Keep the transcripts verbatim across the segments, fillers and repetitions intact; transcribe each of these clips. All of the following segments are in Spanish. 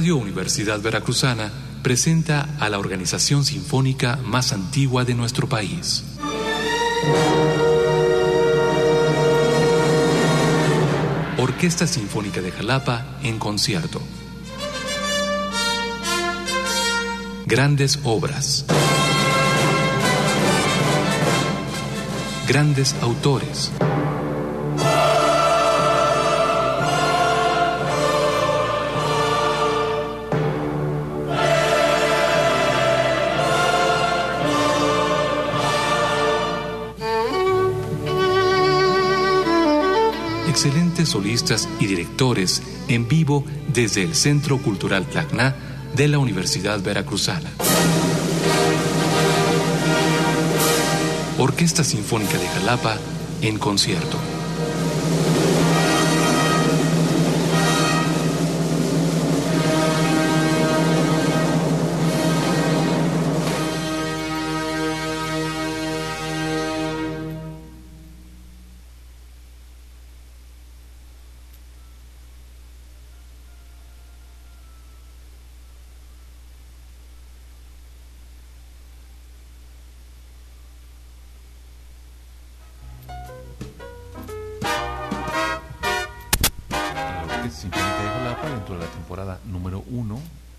Radio Universidad Veracruzana presenta a la organización sinfónica más antigua de nuestro país. Orquesta Sinfónica de Jalapa en concierto. Grandes obras. Grandes autores. Excelentes solistas y directores en vivo desde el Centro Cultural Tacna de la Universidad Veracruzana. Orquesta Sinfónica de Jalapa en concierto. Sinfónica de Jalapa dentro de la temporada número uno.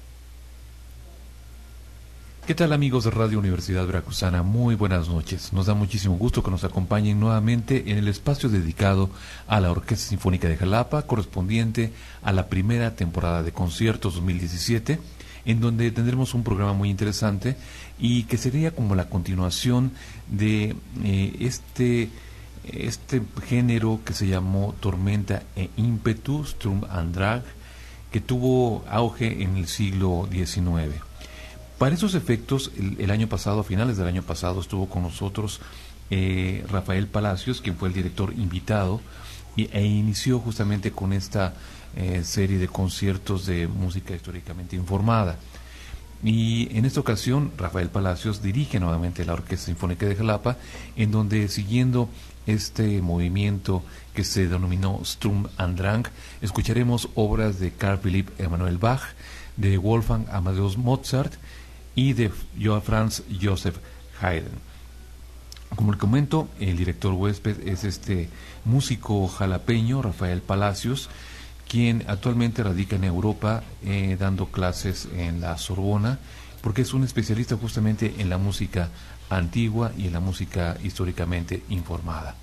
¿Qué tal, amigos de Radio Universidad Veracruzana? Muy buenas noches. Nos da muchísimo gusto que nos acompañen nuevamente en el espacio dedicado a la Orquesta Sinfónica de Jalapa, correspondiente a la primera temporada de conciertos dos mil diecisiete, en donde tendremos un programa muy interesante y que sería como la continuación de eh, este... este género que se llamó Tormenta e Ímpetu, Sturm und Drang, que tuvo auge en el siglo diecinueve. Para esos efectos, el, el año pasado, a finales del año pasado, estuvo con nosotros eh, Rafael Palacios, quien fue el director invitado, y, e inició justamente con esta eh, serie de conciertos de música históricamente informada. Y en esta ocasión, Rafael Palacios dirige nuevamente la Orquesta Sinfónica de Jalapa, en donde, siguiendo este movimiento que se denominó Sturm und Drang, escucharemos obras de Carl Philipp Emanuel Bach, de Wolfgang Amadeus Mozart y de Johann Franz Joseph Haydn. Como le comento, el director huésped es este músico jalapeño, Rafael Palacios, quien actualmente radica en Europa eh, dando clases en la Sorbona, porque es un especialista justamente en la música antigua y en la música históricamente informada.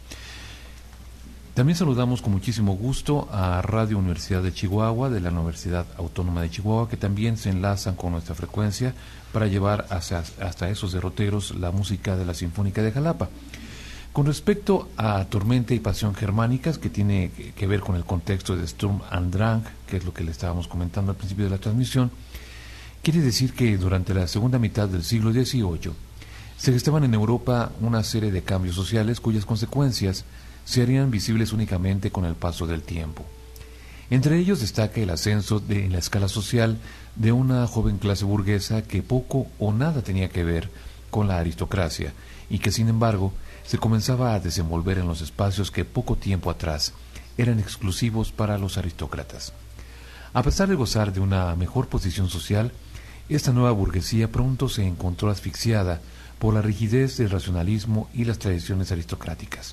También saludamos con muchísimo gusto a Radio Universidad de Chihuahua, de la Universidad Autónoma de Chihuahua, que también se enlazan con nuestra frecuencia para llevar hacia, hasta esos derroteros la música de la Sinfónica de Jalapa. Con respecto a Tormenta y Pasión Germánicas, que tiene que ver con el contexto de Sturm und Drang, que es lo que le estábamos comentando al principio de la transmisión, quiere decir que durante la segunda mitad del siglo dieciocho se gestaban en Europa una serie de cambios sociales cuyas consecuencias se harían visibles únicamente con el paso del tiempo. Entre ellos destaca el ascenso de, en la escala social de una joven clase burguesa que poco o nada tenía que ver con la aristocracia y que, sin embargo, se comenzaba a desenvolver en los espacios que poco tiempo atrás eran exclusivos para los aristócratas. A pesar de gozar de una mejor posición social, esta nueva burguesía pronto se encontró asfixiada por la rigidez del racionalismo y las tradiciones aristocráticas.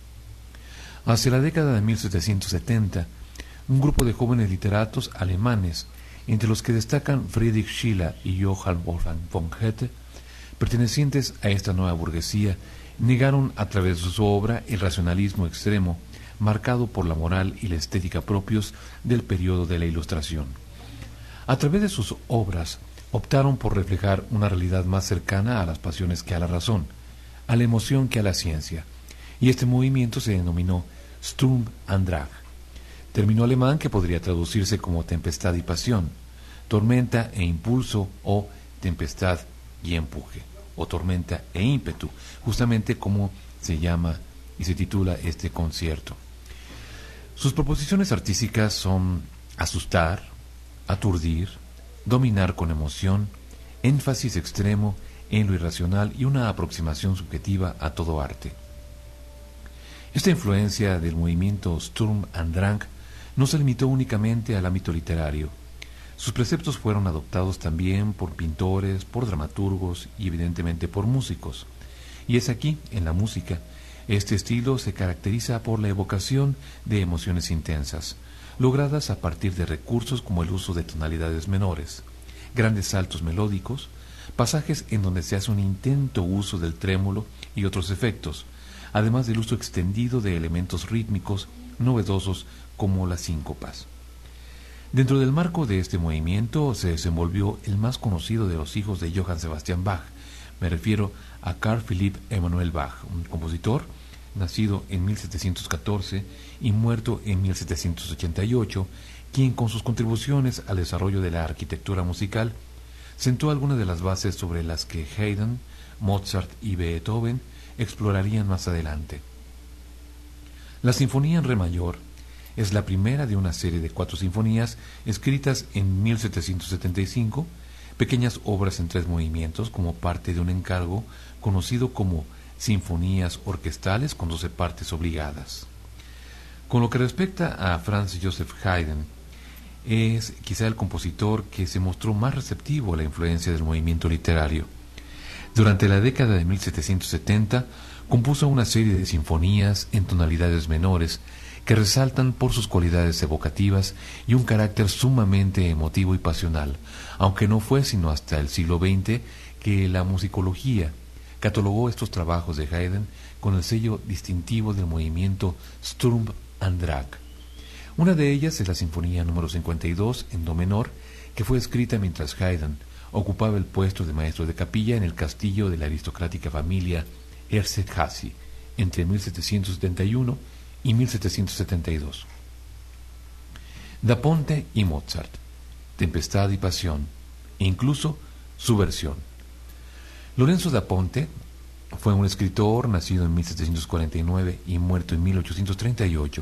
Hacia la década de mil setecientos setenta, un grupo de jóvenes literatos alemanes, entre los que destacan Friedrich Schiller y Johann Wolfgang von Goethe, pertenecientes a esta nueva burguesía, negaron a través de su obra el racionalismo extremo, marcado por la moral y la estética propios del periodo de la Ilustración. A través de sus obras, optaron por reflejar una realidad más cercana a las pasiones que a la razón, a la emoción que a la ciencia, y este movimiento se denominó Sturm und Drang, término alemán que podría traducirse como tempestad y pasión, tormenta e impulso o tempestad y empuje, o tormenta e ímpetu, justamente como se llama y se titula este concierto. Sus proposiciones artísticas son asustar, aturdir, dominar con emoción, énfasis extremo en lo irracional y una aproximación subjetiva a todo arte. Esta influencia del movimiento Sturm und Drang no se limitó únicamente al ámbito literario. Sus preceptos fueron adoptados también por pintores, por dramaturgos y evidentemente por músicos. Y es aquí, en la música, este estilo se caracteriza por la evocación de emociones intensas, logradas a partir de recursos como el uso de tonalidades menores, grandes saltos melódicos, pasajes en donde se hace un intento uso del trémolo y otros efectos, además del uso extendido de elementos rítmicos novedosos como las síncopas. Dentro del marco de este movimiento se desenvolvió el más conocido de los hijos de Johann Sebastian Bach. Me refiero a Carl Philipp Emanuel Bach, un compositor nacido en mil setecientos catorce y muerto en mil setecientos ochenta y ocho, quien con sus contribuciones al desarrollo de la arquitectura musical sentó algunas de las bases sobre las que Haydn, Mozart y Beethoven explorarían más adelante. La Sinfonía en Re mayor es la primera de una serie de cuatro sinfonías escritas en mil setecientos setenta y cinco, pequeñas obras en tres movimientos como parte de un encargo conocido como Sinfonías Orquestales con doce partes obligadas. Con lo que respecta a Franz Joseph Haydn, es quizá el compositor que se mostró más receptivo a la influencia del movimiento literario. Durante la década de mil setecientos setenta compuso una serie de sinfonías en tonalidades menores que resaltan por sus cualidades evocativas y un carácter sumamente emotivo y pasional, aunque no fue sino hasta el siglo veinte que la musicología catalogó estos trabajos de Haydn con el sello distintivo del movimiento Sturm und Drang. Una de ellas es la Sinfonía número cincuenta y dos en do menor, que fue escrita mientras Haydn ocupaba el puesto de maestro de capilla en el castillo de la aristocrática familia Esterházy entre mil setecientos setenta y uno y mil setecientos setenta y dos. Da Ponte y Mozart, Tempestad y Pasión, e incluso su versión. Lorenzo da Ponte fue un escritor nacido en mil setecientos cuarenta y nueve y muerto en mil ochocientos treinta y ocho,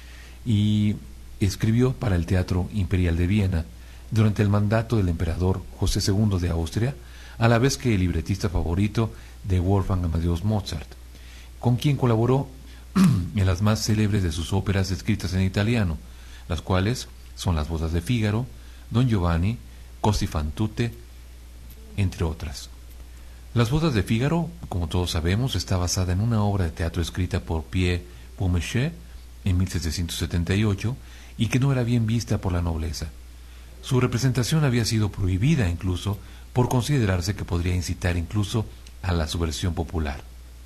y escribió para el Teatro Imperial de Viena durante el mandato del emperador José segundo de Austria, a la vez que el libretista favorito de Wolfgang Amadeus Mozart, con quien colaboró en las más célebres de sus óperas escritas en italiano, las cuales son Las bodas de Fígaro, Don Giovanni, Cosi fan tutte, entre otras. Las bodas de Fígaro, como todos sabemos, está basada en una obra de teatro escrita por Pierre Beaumarchais en mil setecientos setenta y ocho y que no era bien vista por la nobleza. Su representación había sido prohibida incluso por considerarse que podría incitar incluso a la subversión popular.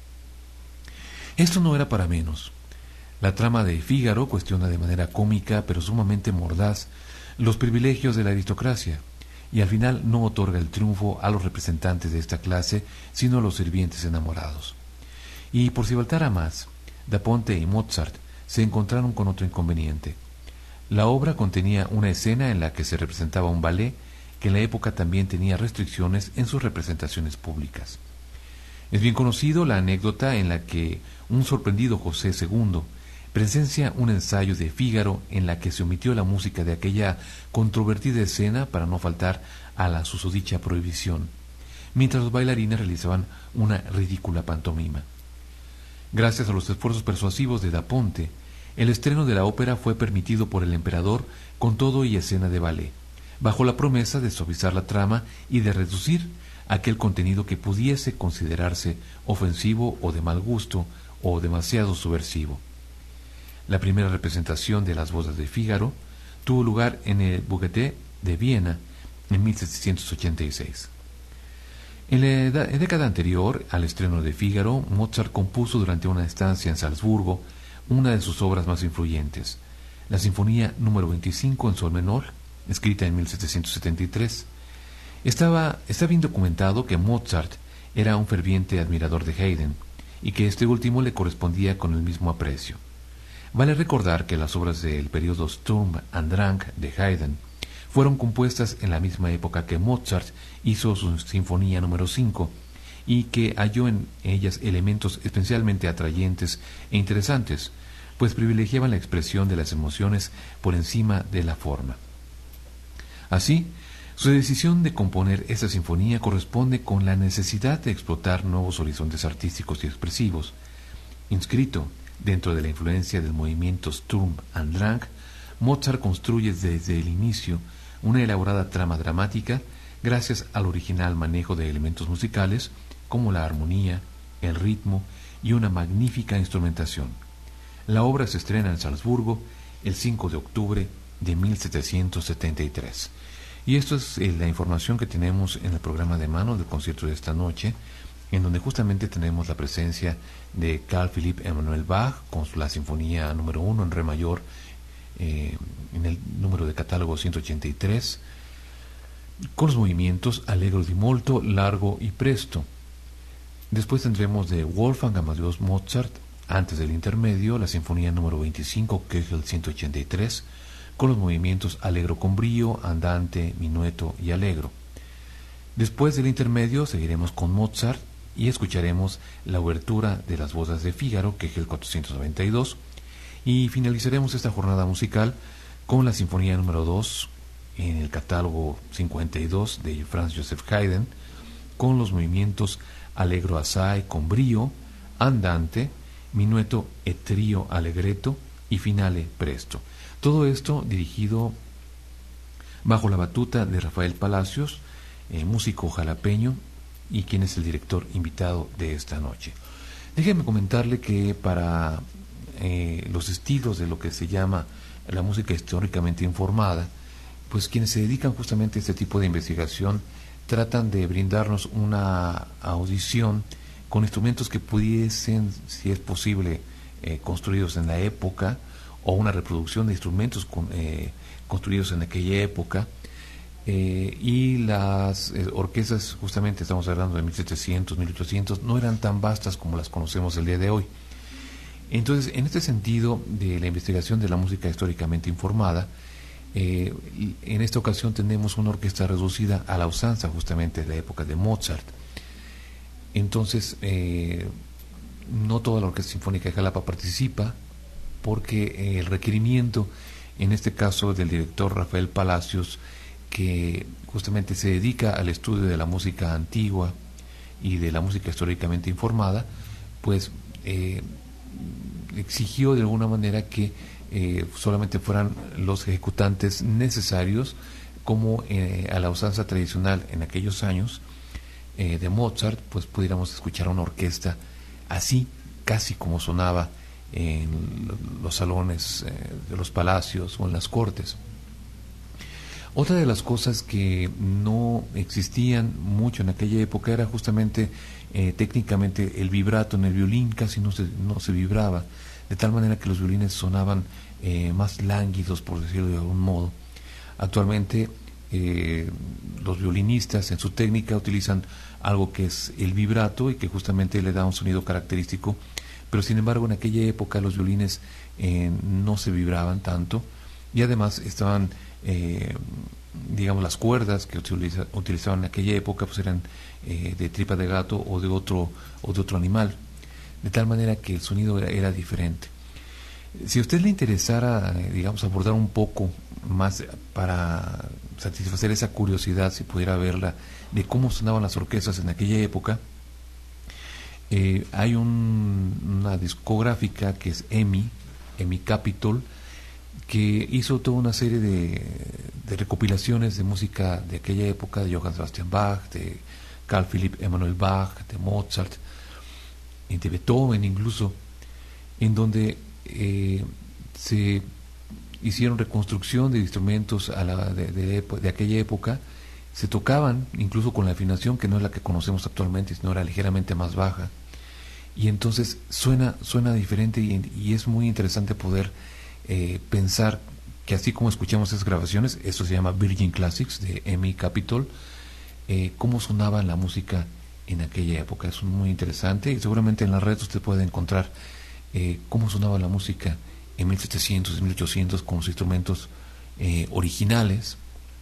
Esto no era para menos. La trama de Fígaro cuestiona de manera cómica pero sumamente mordaz los privilegios de la aristocracia y al final no otorga el triunfo a los representantes de esta clase sino a los sirvientes enamorados. Y por si faltara más, Da Ponte y Mozart se encontraron con otro inconveniente. La obra contenía una escena en la que se representaba un ballet que en la época también tenía restricciones en sus representaciones públicas. Es bien conocido la anécdota en la que un sorprendido José segundo presencia un ensayo de Fígaro en la que se omitió la música de aquella controvertida escena para no faltar a la susodicha prohibición, mientras los bailarines realizaban una ridícula pantomima. Gracias a los esfuerzos persuasivos de Da Ponte, el estreno de la ópera fue permitido por el emperador con todo y escena de ballet, bajo la promesa de suavizar la trama y de reducir aquel contenido que pudiese considerarse ofensivo o de mal gusto o demasiado subversivo. La primera representación de Las bodas de Fígaro tuvo lugar en el Bouquet de Viena en mil setecientos ochenta y seis. En la década anterior al estreno de Fígaro, Mozart compuso durante una estancia en Salzburgo una de sus obras más influyentes, la Sinfonía número veinticinco en sol menor, escrita en mil setecientos setenta y tres. Estaba, está bien documentado que Mozart era un ferviente admirador de Haydn y que este último le correspondía con el mismo aprecio. Vale recordar que las obras del periodo Sturm und Drang de Haydn fueron compuestas en la misma época que Mozart hizo su Sinfonía número cinco y que halló en ellas elementos especialmente atrayentes e interesantes, pues privilegiaban la expresión de las emociones por encima de la forma. Así, su decisión de componer esta sinfonía corresponde con la necesidad de explotar nuevos horizontes artísticos y expresivos. Inscrito dentro de la influencia del movimiento Sturm und Drang, Mozart construye desde el inicio una elaborada trama dramática gracias al original manejo de elementos musicales como la armonía, el ritmo y una magnífica instrumentación. La obra se estrena en Salzburgo el cinco de octubre de mil setecientos setenta y tres. Y esto es eh, la información que tenemos en el programa de mano del concierto de esta noche, en donde justamente tenemos la presencia de Carl Philipp Emanuel Bach con la sinfonía número uno en re mayor, eh, en el número de catálogo ciento ochenta y tres, con los movimientos allegro di molto, largo y presto. Después tendremos de Wolfgang Amadeus Mozart, antes del intermedio, la sinfonía número veinticinco, Köchel ciento ochenta y tres, con los movimientos allegro con brío, andante, minueto y allegro. Después del intermedio seguiremos con Mozart y escucharemos la obertura de las bodas de Fígaro, Köchel cuatrocientos noventa y dos, y finalizaremos esta jornada musical con la sinfonía número dos en el catálogo cincuenta y dos de Franz Joseph Haydn, con los movimientos allegro assai con brío, andante, minueto e trio allegretto y finale presto. Todo esto dirigido bajo la batuta de Rafael Palacios, eh, músico jalapeño, y quien es el director invitado de esta noche. Déjenme comentarle que para eh, los estilos de lo que se llama la música históricamente informada, pues quienes se dedican justamente a este tipo de investigación tratan de brindarnos una audición con instrumentos que pudiesen, si es posible, eh, construidos en la época, o una reproducción de instrumentos con, eh, construidos en aquella época, eh, y las eh, orquestas, justamente estamos hablando de mil setecientos, mil ochocientos, no eran tan vastas como las conocemos el día de hoy. Entonces, en este sentido de la investigación de la música históricamente informada, eh, en esta ocasión tenemos una orquesta reducida a la usanza justamente de la época de Mozart. Entonces, eh, no toda la Orquesta Sinfónica de Jalapa participa, porque eh, el requerimiento, en este caso del director Rafael Palacios, que justamente se dedica al estudio de la música antigua y de la música históricamente informada, pues eh, exigió de alguna manera que eh, solamente fueran los ejecutantes necesarios, como eh, a la usanza tradicional en aquellos años eh, de Mozart, pues pudiéramos escuchar una orquesta así, casi como sonaba en los salones eh, de los palacios o en las cortes. Otra de las cosas que no existían mucho en aquella época era justamente eh, técnicamente el vibrato en el violín. Casi no se, no se vibraba, de tal manera que los violines sonaban eh, más lánguidos, por decirlo de algún modo. Actualmente eh, los violinistas en su técnica utilizan algo que es el vibrato y que justamente le da un sonido característico, pero sin embargo en aquella época los violines eh, no se vibraban tanto, y además estaban eh, digamos las cuerdas que utiliza, utilizaban en aquella época pues eran eh, de tripa de gato o de otro o de otro animal, de tal manera que el sonido era, era diferente. Si a usted le interesara eh, digamos abordar un poco más para satisfacer esa curiosidad, si pudiera verla, de cómo sonaban las orquestas en aquella época, eh, hay un, una discográfica que es EMI, EMI Capitol, que hizo toda una serie de, de recopilaciones de música de aquella época, de Johann Sebastian Bach, de Carl Philipp Emanuel Bach, de Mozart, de Beethoven incluso, en donde eh, se hicieron reconstrucción de instrumentos a la, de, de, de aquella época. Se tocaban incluso con la afinación que no es la que conocemos actualmente, sino era ligeramente más baja, y entonces suena suena diferente, y, y es muy interesante poder eh, pensar que así como escuchamos esas grabaciones, esto se llama Virgin Classics de EMI Capitol, eh, cómo sonaba la música en aquella época. Es muy interesante, y seguramente en la red usted puede encontrar eh, cómo sonaba la música en mil setecientos y mil ochocientos con los instrumentos eh, originales.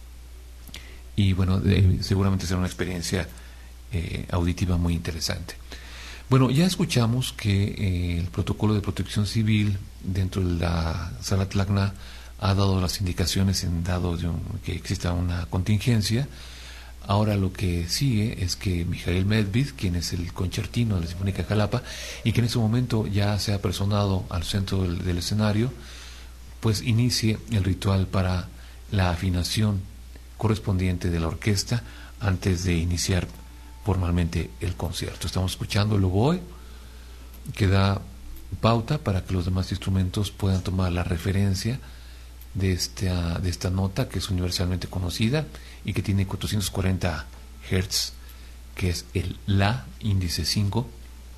Y bueno, eh, seguramente será una experiencia eh, auditiva muy interesante. Bueno, ya escuchamos que eh, el protocolo de protección civil dentro de la Sala Tlacna ha dado las indicaciones en dado de un, que exista una contingencia. Ahora lo que sigue es que Mijail Medvid, quien es el concertino de la Sinfónica de Jalapa y que en ese momento ya se ha personado al centro del, del escenario, pues inicie el ritual para la afinación correspondiente de la orquesta antes de iniciar formalmente el concierto. Estamos escuchando el oboe, que da pauta para que los demás instrumentos puedan tomar la referencia de esta, de esta nota, que es universalmente conocida y que tiene cuatrocientos cuarenta hertz, que es el La índice cinco.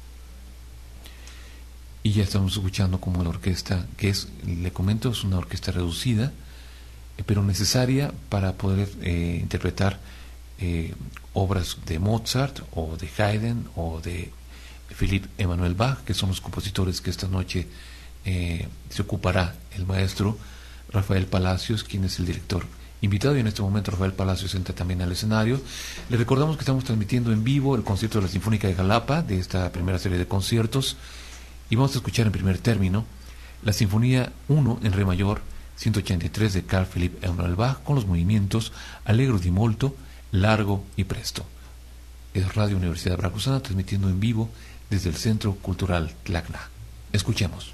Y ya estamos escuchando como la orquesta, que es, le comento, es una orquesta reducida, pero necesaria para poder eh, interpretar eh, obras de Mozart o de Haydn o de Philipp Emanuel Bach, que son los compositores que esta noche eh, se ocupará el maestro Rafael Palacios, quien es el director invitado, y en este momento Rafael Palacios entra también al escenario. Le recordamos que estamos transmitiendo en vivo el concierto de la Sinfónica de Jalapa, de esta primera serie de conciertos, y vamos a escuchar en primer término la Sinfonía uno en Re mayor, ciento ochenta y tres de Carl Philipp Emanuel Bach, con los movimientos Allegro di molto, Largo y Presto. Es Radio Universidad Veracruzana, transmitiendo en vivo desde el Centro Cultural Tacna. Escuchemos.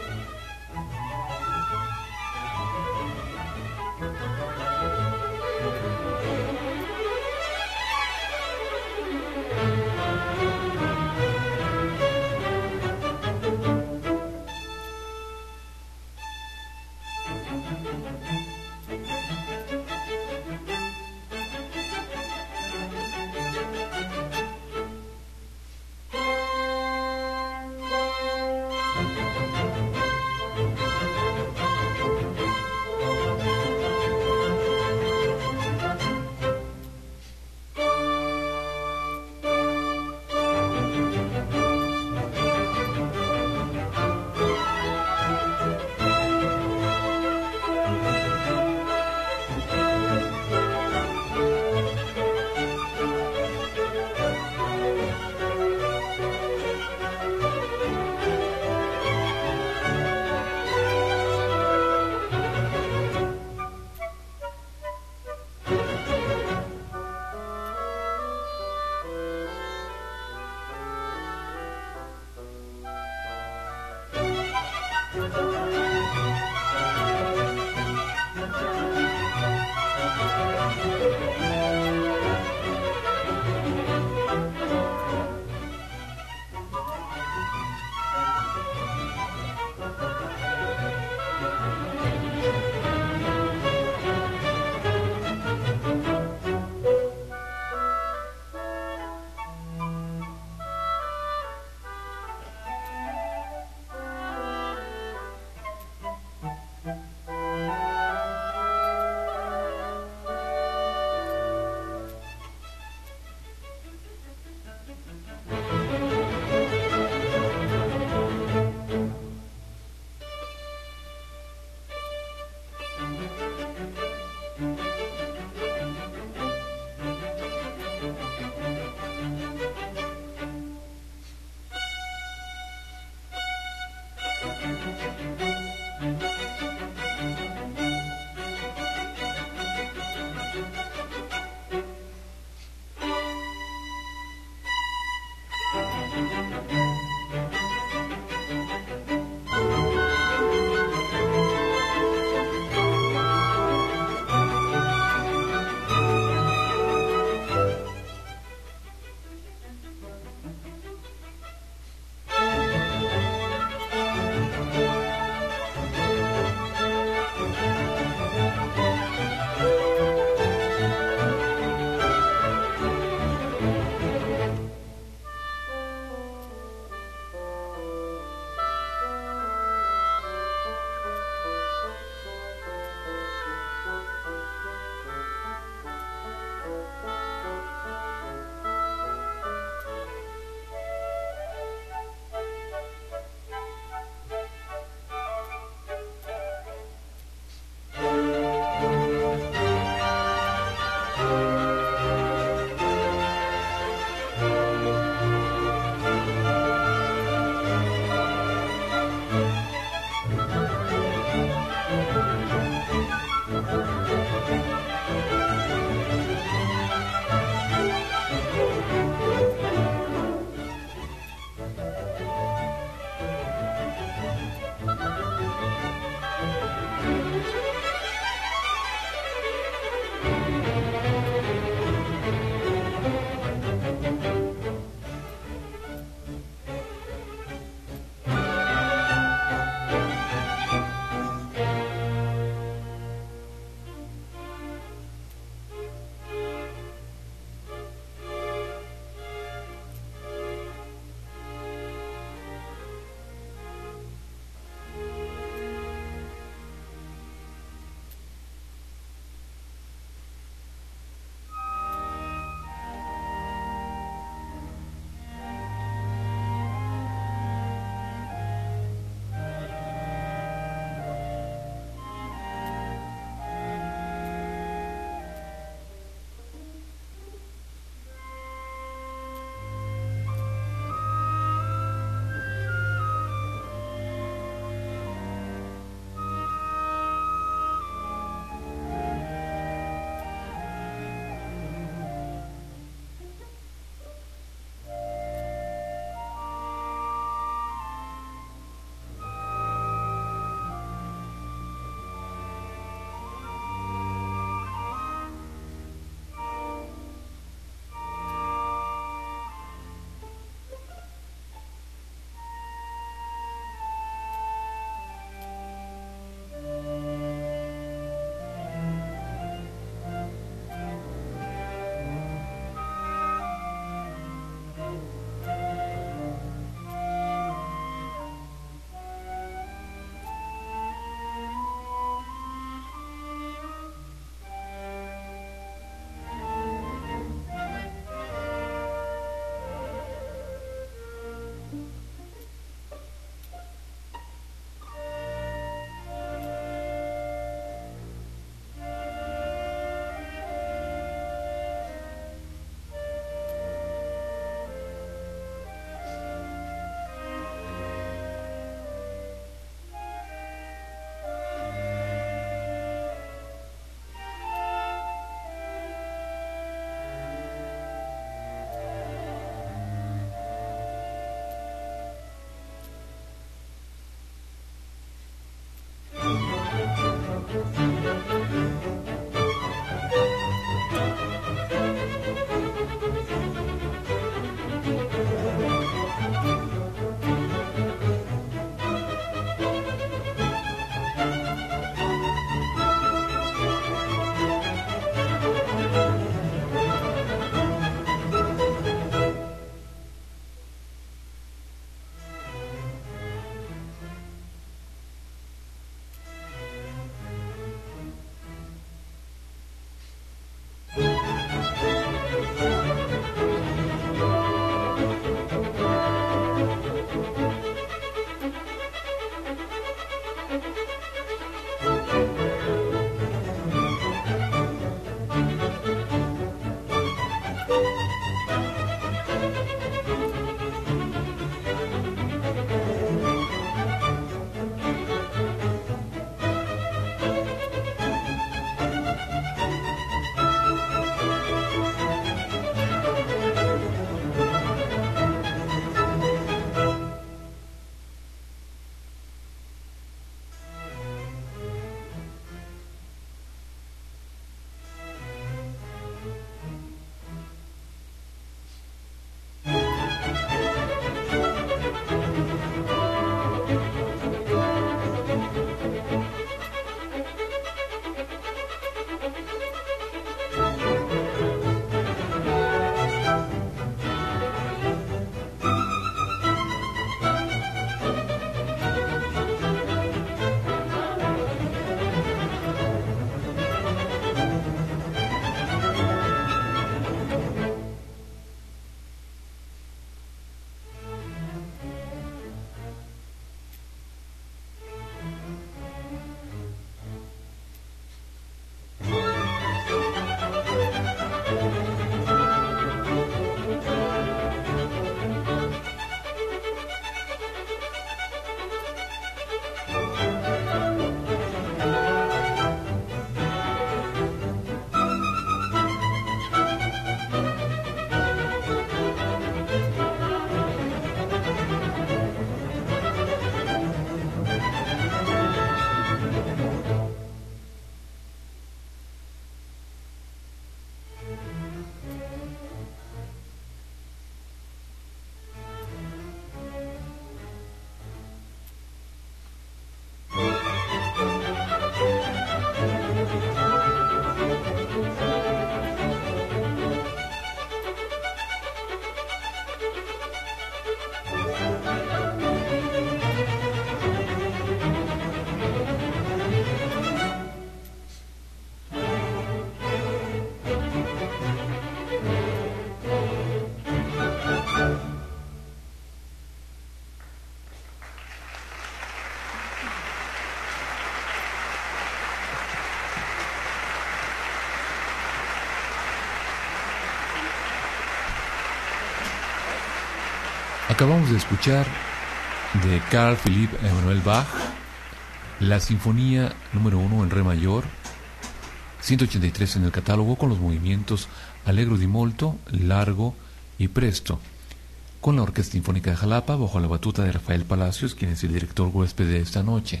Acabamos de escuchar de Carl Philipp Emanuel Bach la Sinfonía número uno en Re mayor, ciento ochenta y tres en el catálogo, con los movimientos Allegro di molto, Largo y Presto, con la Orquesta Sinfónica de Jalapa bajo la batuta de Rafael Palacios, quien es el director huésped de esta noche.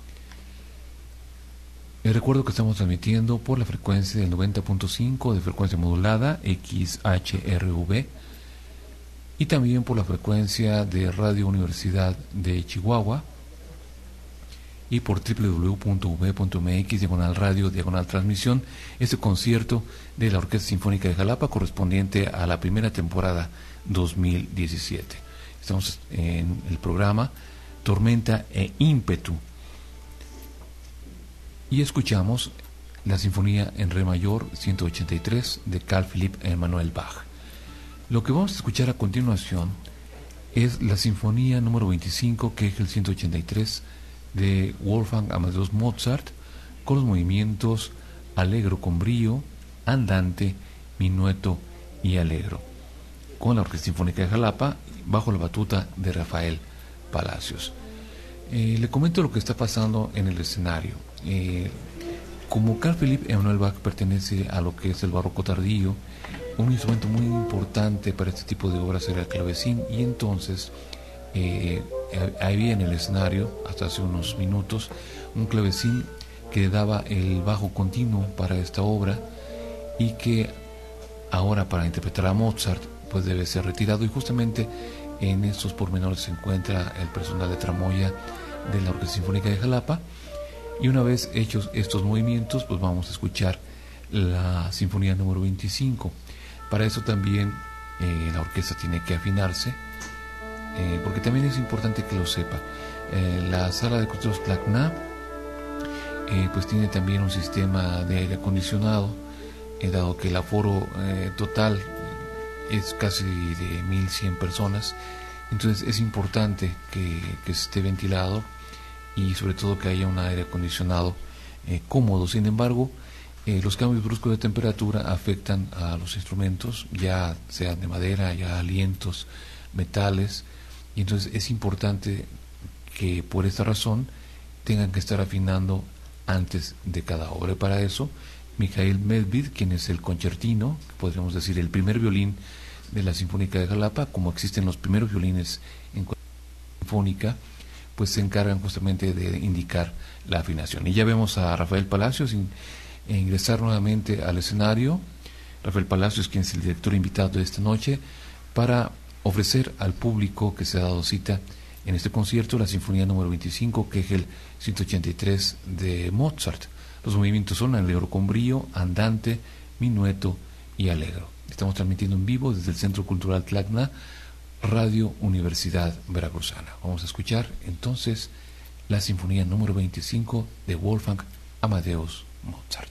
Les recuerdo que estamos transmitiendo por la frecuencia del noventa punto cinco de frecuencia modulada X H R V y también por la frecuencia de Radio Universidad de Chihuahua y por doble u doble u doble u punto u v punto m x diagonal radio diagonal transmisión, este concierto de la Orquesta Sinfónica de Jalapa correspondiente a la primera temporada dos mil diecisiete. Estamos en el programa Tormenta e Ímpetu y escuchamos la Sinfonía en Re mayor ciento ochenta y tres de Carl Philipp Emanuel Bach. Lo que vamos a escuchar a continuación es la Sinfonía número veinticinco, que es el ciento ochenta y tres de Wolfgang Amadeus Mozart, con los movimientos Allegro con brío, Andante, Minueto y Allegro, con la Orquesta Sinfónica de Jalapa bajo la batuta de Rafael Palacios. Eh, le comento lo que está pasando en el escenario. Eh, como Carl Philipp Emanuel Bach pertenece a lo que es el barroco tardío, un instrumento muy importante para este tipo de obras era el clavecín, y entonces eh, había en el escenario, hasta hace unos minutos, un clavecín que daba el bajo continuo para esta obra y que ahora, para interpretar a Mozart, pues debe ser retirado, y justamente en estos pormenores se encuentra el personal de tramoya de la Orquesta Sinfónica de Jalapa. Y una vez hechos estos movimientos, pues vamos a escuchar la Sinfonía número veinticinco. Para eso también eh, la orquesta tiene que afinarse, eh, porque también es importante que lo sepa. Eh, la sala de conciertos Tlac-Na eh, pues tiene también un sistema de aire acondicionado, eh, dado que el aforo eh, total es casi de mil cien personas. Entonces es importante que, que esté ventilado y sobre todo que haya un aire acondicionado eh, cómodo. Sin embargo, eh, los cambios bruscos de temperatura afectan a los instrumentos, ya sean de madera, ya alientos, metales, y entonces es importante que por esta razón tengan que estar afinando antes de cada obra. Para eso, Mikhail Medved, quien es el concertino, podríamos decir el primer violín de la Sinfónica de Jalapa, como existen los primeros violines en sinfónica, pues se encargan justamente de indicar la afinación. Y ya vemos a Rafael Palacios in, e ingresar nuevamente al escenario. Rafael Palacios, quien es el director invitado de esta noche, para ofrecer al público que se ha dado cita en este concierto la Sinfonía número veinticinco, que es el ciento ochenta y tres de Mozart. Los movimientos son Allegro con brío, Andante, Minueto y Allegro. Estamos transmitiendo en vivo desde el Centro Cultural Tlac-Na, Radio Universidad Veracruzana. Vamos a escuchar entonces la Sinfonía número veinticinco de Wolfgang Amadeus Mozart.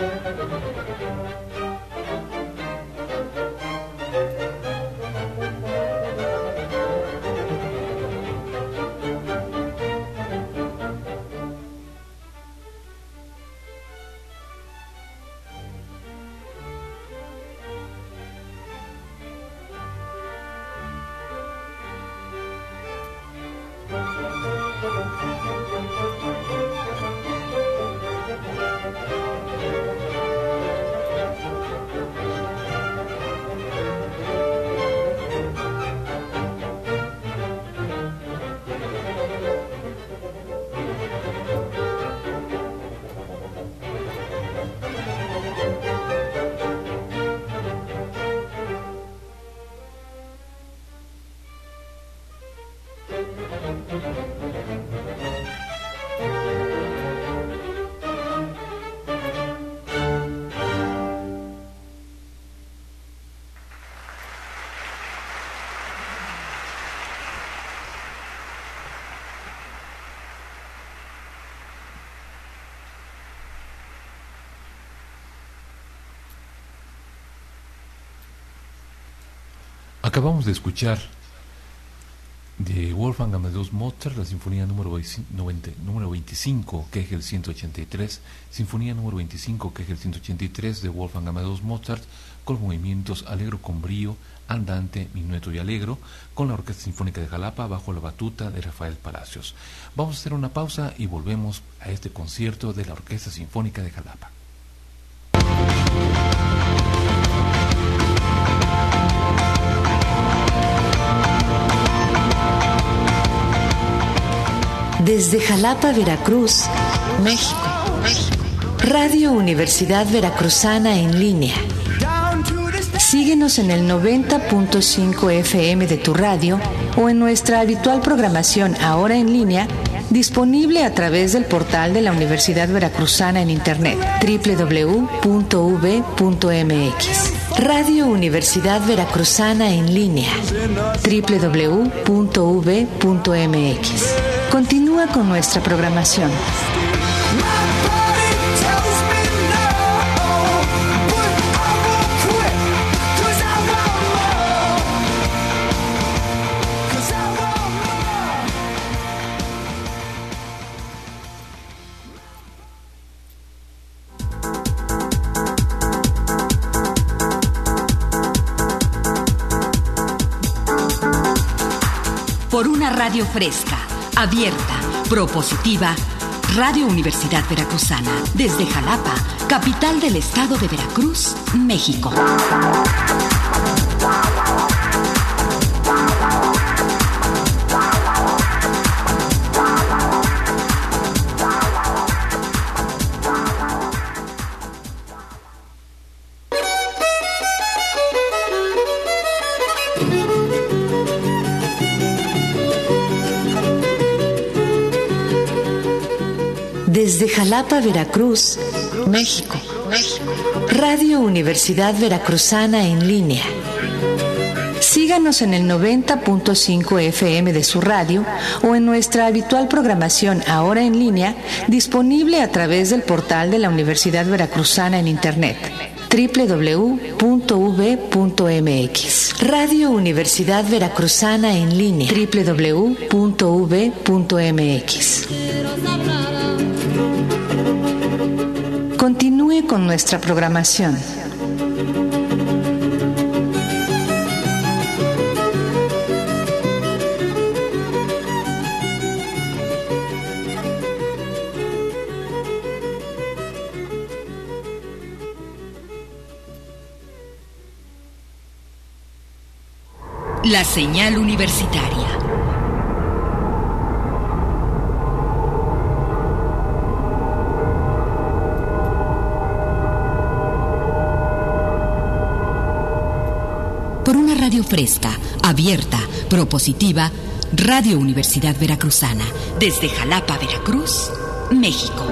Acabamos de escuchar de Wolfgang Amadeus Mozart la sinfonía número, noventa, número veinticinco, Kegel ciento ochenta y tres, sinfonía número veinticinco, Kegel ciento ochenta y tres de Wolfgang Amadeus Mozart, con movimientos alegro con brío, andante, minueto y alegro, con la Orquesta Sinfónica de Jalapa bajo la batuta de Rafael Palacios. Vamos a hacer una pausa y volvemos a este concierto de la Orquesta Sinfónica de Jalapa. Desde Jalapa, Veracruz, México. Radio Universidad Veracruzana en línea. Síguenos en el noventa punto cinco F M de tu radio o en nuestra habitual programación ahora en línea, disponible a través del portal de la Universidad Veracruzana en internet, doble u doble u doble u punto u v punto m x. Radio Universidad Veracruzana en línea, doble u doble u doble u punto u v punto m x. Continúa con nuestra programación. Por una radio fresca, abierta, propositiva, Radio Universidad Veracruzana, desde Jalapa, capital del estado de Veracruz, México. Desde Jalapa, Veracruz, México. Radio Universidad Veracruzana en línea. Síganos en el noventa punto cinco F M de su radio o en nuestra habitual programación ahora en línea, disponible a través del portal de la Universidad Veracruzana en internet, doble u doble u doble u punto u v punto m x. Radio Universidad Veracruzana en línea, doble u doble u doble u punto u v punto m x. Continúe con nuestra programación. La señal universitaria. Por una radio fresca, abierta, propositiva, Radio Universidad Veracruzana, desde Jalapa, Veracruz, México.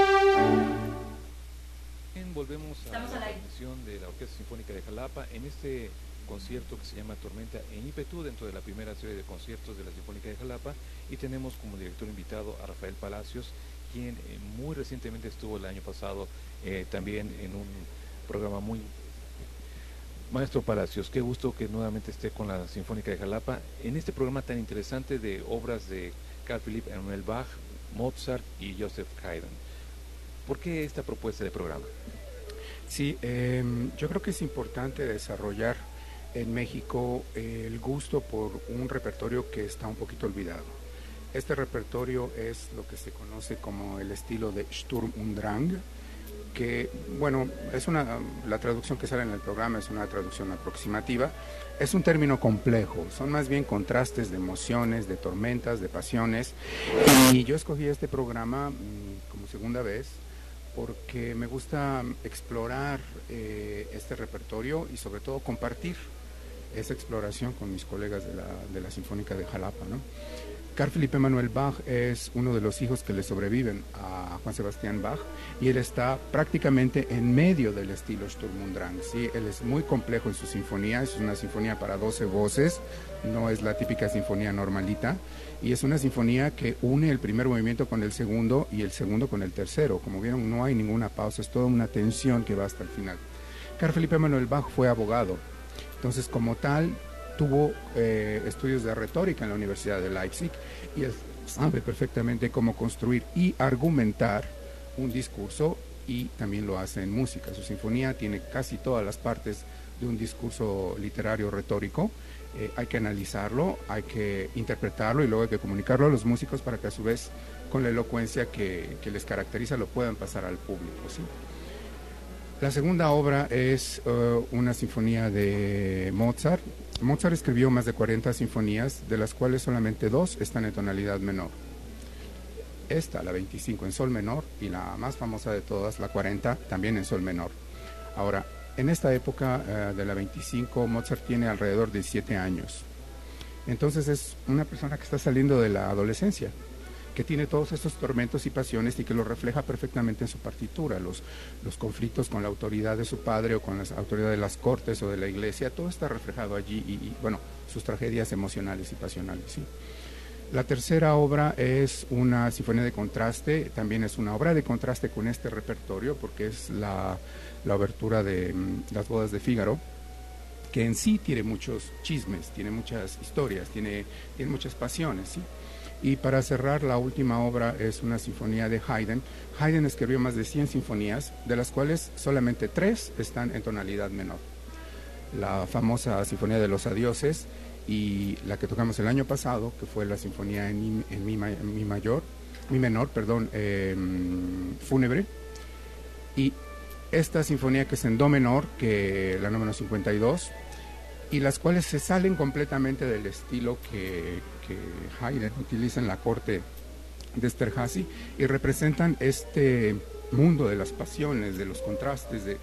Volvemos a la transmisión de la Orquesta Sinfónica de Jalapa en este concierto que se llama Tormenta e Ímpetu, dentro de la primera serie de conciertos de la Sinfónica de Jalapa, y tenemos como director invitado a Rafael Palacios, quien eh, muy recientemente estuvo el año pasado eh, también en un programa muy... Maestro Palacios, qué gusto que nuevamente esté con la Sinfónica de Jalapa en este programa tan interesante de obras de Carl Philipp Emanuel Bach, Mozart y Joseph Haydn. ¿Por qué esta propuesta de programa? Sí, eh, yo creo que es importante desarrollar en México eh, el gusto por un repertorio que está un poquito olvidado. Este repertorio es lo que se conoce como el estilo de Sturm und Drang, que, bueno, es una, la traducción que sale en el programa es una traducción aproximativa, es un término complejo, son más bien contrastes de emociones, de tormentas, de pasiones, y yo escogí este programa mmm, como segunda vez, porque me gusta explorar eh, este repertorio y sobre todo compartir esa exploración con mis colegas de la, de la Sinfónica de Jalapa, ¿no? Carl Philipp Emanuel Bach es uno de los hijos que le sobreviven a Juan Sebastián Bach, y él está prácticamente en medio del estilo Sturm und Drang, ¿sí? Él es muy complejo en su sinfonía, es una sinfonía para doce voces, no es la típica sinfonía normalita, y es una sinfonía que une el primer movimiento con el segundo y el segundo con el tercero. Como vieron, no hay ninguna pausa, es toda una tensión que va hasta el final. Carl Philipp Emanuel Bach fue abogado, entonces como tal tuvo eh, estudios de retórica en la Universidad de Leipzig, y él sabe perfectamente cómo construir y argumentar un discurso, y también lo hace en música. Su sinfonía tiene casi todas las partes de un discurso literario retórico. Eh, hay que analizarlo, hay que interpretarlo y luego hay que comunicarlo a los músicos para que a su vez, con la elocuencia que, que les caracteriza, lo puedan pasar al público, ¿sí? La segunda obra es uh, una sinfonía de Mozart. Mozart escribió más de cuarenta sinfonías, de las cuales solamente dos están en tonalidad menor. Esta, la veinticinco, en sol menor, y la más famosa de todas, la cuarenta, también en sol menor. Ahora, en esta época uh, de la veinticinco, Mozart tiene alrededor de diecisiete años. Entonces es una persona que está saliendo de la adolescencia, que tiene todos estos tormentos y pasiones y que lo refleja perfectamente en su partitura, los, los conflictos con la autoridad de su padre o con la autoridad de las cortes o de la iglesia, todo está reflejado allí, y, y bueno, sus tragedias emocionales y pasionales, ¿sí? La tercera obra es una sinfonía de contraste, también es una obra de contraste con este repertorio, porque es la, la obertura de um, Las bodas de Fígaro, que en sí tiene muchos chismes, tiene muchas historias, tiene, tiene muchas pasiones, ¿sí? Y para cerrar, la última obra es una sinfonía de Haydn. Haydn escribió más de cien sinfonías, de las cuales solamente tres están en tonalidad menor. La famosa Sinfonía de los Adioses, y la que tocamos el año pasado, que fue la sinfonía en mi, en mi, en mi mayor, mi menor, perdón, eh, fúnebre, y esta sinfonía que es en do menor, que la número cincuenta y dos, y las cuales se salen completamente del estilo que, que Haydn utiliza en la corte de Esterházy, y representan este mundo de las pasiones, de los contrastes. De...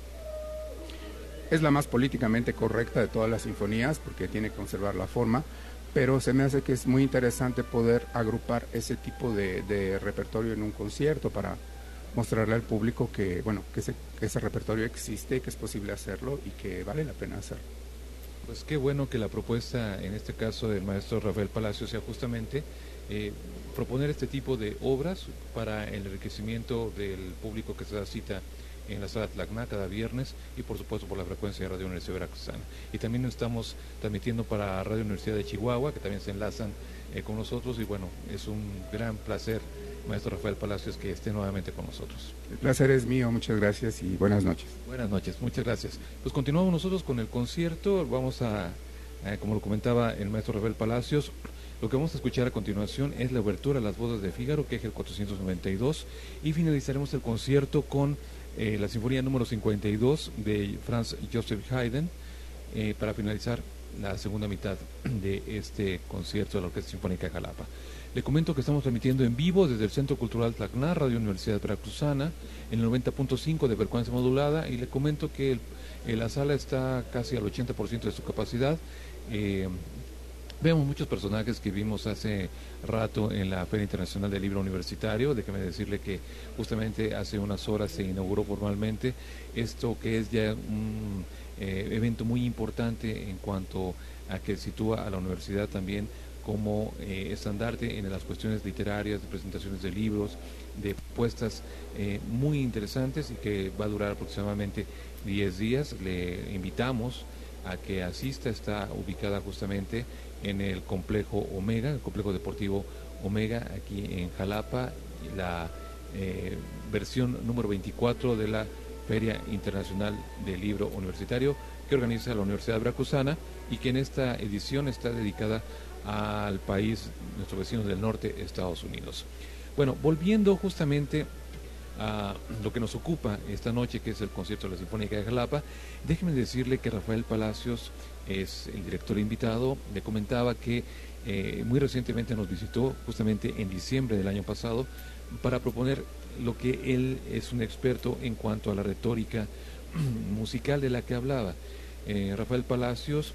Es la más políticamente correcta de todas las sinfonías, porque tiene que conservar la forma, pero se me hace que es muy interesante poder agrupar ese tipo de, de repertorio en un concierto para mostrarle al público que, bueno, que ese, que ese repertorio existe, que es posible hacerlo y que vale la pena hacerlo. Pues qué bueno que la propuesta, en este caso del maestro Rafael Palacios, sea justamente eh, proponer este tipo de obras para el enriquecimiento del público que se da cita en la sala Tlacna cada viernes, y por supuesto por la frecuencia de Radio Universidad Veracruzana. Y también estamos transmitiendo para Radio Universidad de Chihuahua, que también se enlazan eh, con nosotros, y bueno, es un gran placer, maestro Rafael Palacios, que esté nuevamente con nosotros. El placer es mío, muchas gracias y buenas noches. Buenas noches, muchas gracias. Pues continuamos nosotros con el concierto. Vamos a, eh, como lo comentaba el maestro Rafael Palacios, lo que vamos a escuchar a continuación es la obertura a Las bodas de Fígaro, que es el cuatrocientos noventa y dos, y finalizaremos el concierto con eh, la sinfonía número cincuenta y dos de Franz Joseph Haydn, eh, para finalizar la segunda mitad de este concierto de la Orquesta Sinfónica de Jalapa. Le comento que estamos transmitiendo en vivo desde el Centro Cultural Tlacna, Radio Universidad Veracruzana, en el noventa punto cinco de frecuencia modulada, y le comento que el, eh, la sala está casi al ochenta por ciento de su capacidad. Eh, vemos muchos personajes que vimos hace rato en la Feria Internacional del Libro Universitario. Déjeme decirle que justamente hace unas horas se inauguró formalmente esto, que es ya un eh, evento muy importante en cuanto a que sitúa a la universidad también como eh, estandarte en las cuestiones literarias, de presentaciones de libros, de propuestas eh, muy interesantes, y que va a durar aproximadamente diez días. Le invitamos a que asista. Está ubicada justamente en el complejo Omega, el complejo deportivo Omega, aquí en Jalapa, la eh, versión número veinticuatro de la Feria Internacional del Libro Universitario, que organiza la Universidad Veracruzana, y que en esta edición está dedicada al país, nuestro vecino del norte, Estados Unidos. Bueno, volviendo justamente a lo que nos ocupa esta noche, que es el concierto de la Sinfónica de Jalapa, déjeme decirle que Rafael Palacios es el director invitado. Le comentaba que eh, muy recientemente nos visitó, justamente en diciembre del año pasado, para proponer lo que él es un experto en cuanto a la retórica musical de la que hablaba. Eh, Rafael Palacios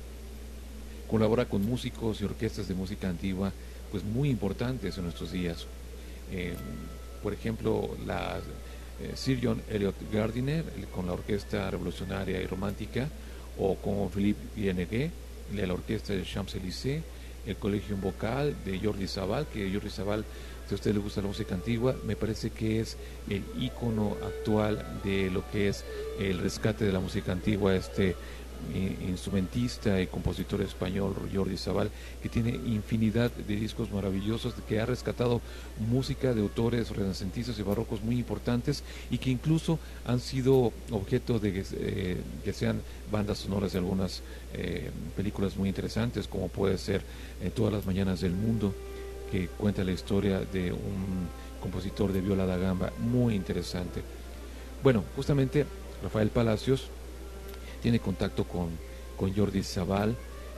colabora con músicos y orquestas de música antigua pues muy importantes en nuestros días. Eh, por ejemplo, la eh, Sir John Eliot Gardiner con la Orquesta Revolucionaria y Romántica, o con Philippe Vienneguet, de la Orquesta de Champs-Élysées, el Colegio Vocal de Jordi Savall, que Jordi Savall, si a usted le gusta la música antigua, me parece que es el ícono actual de lo que es el rescate de la música antigua, este instrumentista y compositor español Jordi Savall, que tiene infinidad de discos maravillosos, que ha rescatado música de autores renacentistas y barrocos muy importantes, y que incluso han sido objeto de que, eh, que sean bandas sonoras de algunas eh, películas muy interesantes, como puede ser eh, Todas las mañanas del mundo, que cuenta la historia de un compositor de viola da gamba muy interesante. Bueno, justamente Rafael Palacios tiene contacto con, con Jordi Savall,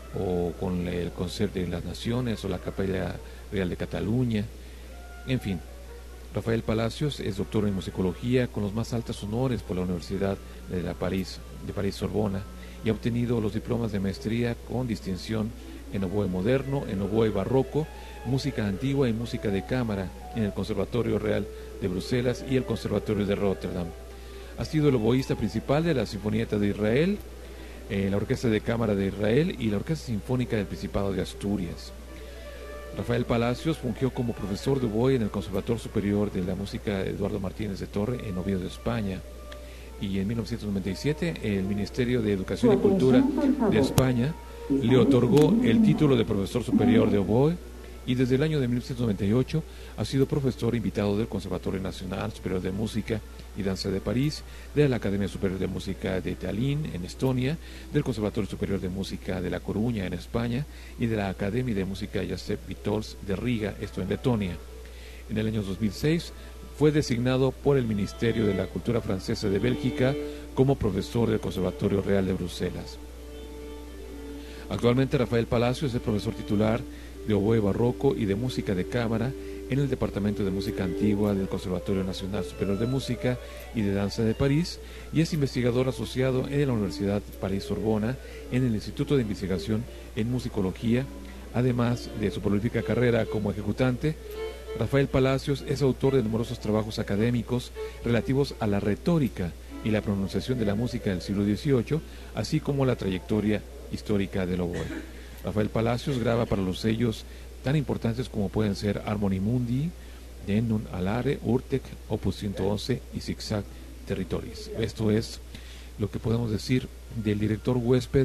o con el Concert de las Naciones, o la Capella Real de Cataluña. En fin, Rafael Palacios es doctor en musicología con los más altos honores por la Universidad de la París, de París Sorbona, y ha obtenido los diplomas de maestría con distinción en oboe moderno, en oboe barroco, música antigua y música de cámara en el Conservatorio Real de Bruselas y el Conservatorio de Rotterdam. Ha sido el oboísta principal de la Sinfonieta de Israel, eh, la Orquesta de Cámara de Israel y la Orquesta Sinfónica del Principado de Asturias. Rafael Palacios fungió como profesor de oboe en el Conservatorio Superior de la Música Eduardo Martínez de Torre en Oviedo, España. Y en mil novecientos noventa y siete el Ministerio de Educación y Cultura de España le otorgó el título de profesor superior de oboe, y desde el año de mil novecientos noventa y ocho ha sido profesor invitado del Conservatorio Nacional Superior de Música y Danza de París, de la Academia Superior de Música de Tallinn en Estonia, del Conservatorio Superior de Música de La Coruña en España y de la Academia de Música Josep Vitols de Riga, esto en Letonia. En el año dos mil seis fue designado por el Ministerio de la Cultura Francesa de Bélgica como profesor del Conservatorio Real de Bruselas. Actualmente Rafael Palacios es el profesor titular de oboe barroco y de música de cámara en el Departamento de Música Antigua del Conservatorio Nacional Superior de Música y de Danza de París, y es investigador asociado en la Universidad París-Sorbona en el Instituto de Investigación en Musicología. Además de su prolífica carrera como ejecutante, Rafael Palacios es autor de numerosos trabajos académicos relativos a la retórica y la pronunciación de la música del siglo dieciocho, así como la trayectoria histórica del oboe. Rafael Palacios graba para los sellos tan importantes como pueden ser Harmony Mundi, Denun Alare, Urtec, Opus ciento once y Zigzag Territories. Esto es lo que podemos decir del director huésped,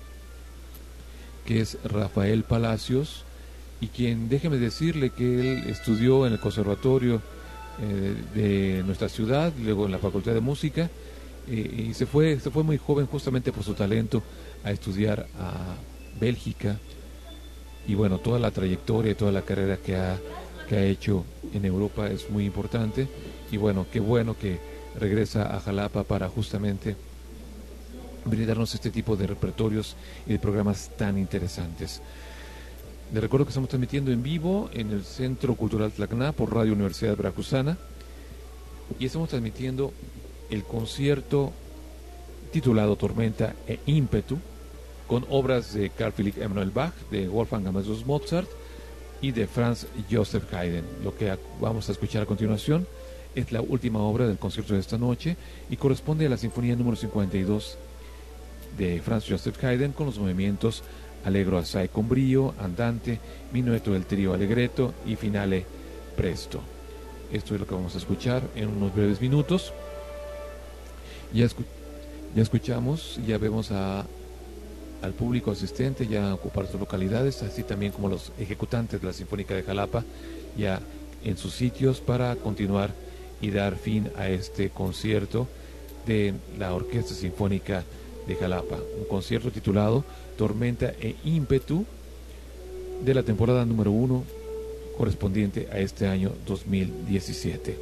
que es Rafael Palacios, y quien, déjeme decirle que él estudió en el conservatorio eh, de nuestra ciudad, luego en la Facultad de Música, eh, y se fue, se fue muy joven justamente por su talento a estudiar a Bélgica, y bueno, toda la trayectoria y toda la carrera que ha, que ha hecho en Europa es muy importante, y bueno, qué bueno que regresa a Jalapa para justamente brindarnos este tipo de repertorios y de programas tan interesantes. Les recuerdo que estamos transmitiendo en vivo en el Centro Cultural Tlacna por Radio Universidad Veracruzana, y estamos transmitiendo el concierto titulado Tormenta e Ímpetu, con obras de Carl Philipp Emanuel Bach, de Wolfgang Amadeus Mozart y de Franz Joseph Haydn. Lo que vamos a escuchar a continuación es la última obra del concierto de esta noche y corresponde a la Sinfonía número cincuenta y dos de Franz Joseph Haydn con los movimientos Allegro assai con brio, Andante, Minueto del trío Allegretto y Finale presto. Esto es lo que vamos a escuchar en unos breves minutos. Ya, escu ya escuchamos, ya vemos a, al público asistente ya ocupar sus localidades, así también como los ejecutantes de la Sinfónica de Jalapa ya en sus sitios para continuar y dar fin a este concierto de la Orquesta Sinfónica de Jalapa, un concierto titulado Tormenta e ímpetu de la temporada número uno correspondiente a este año dos mil diecisiete.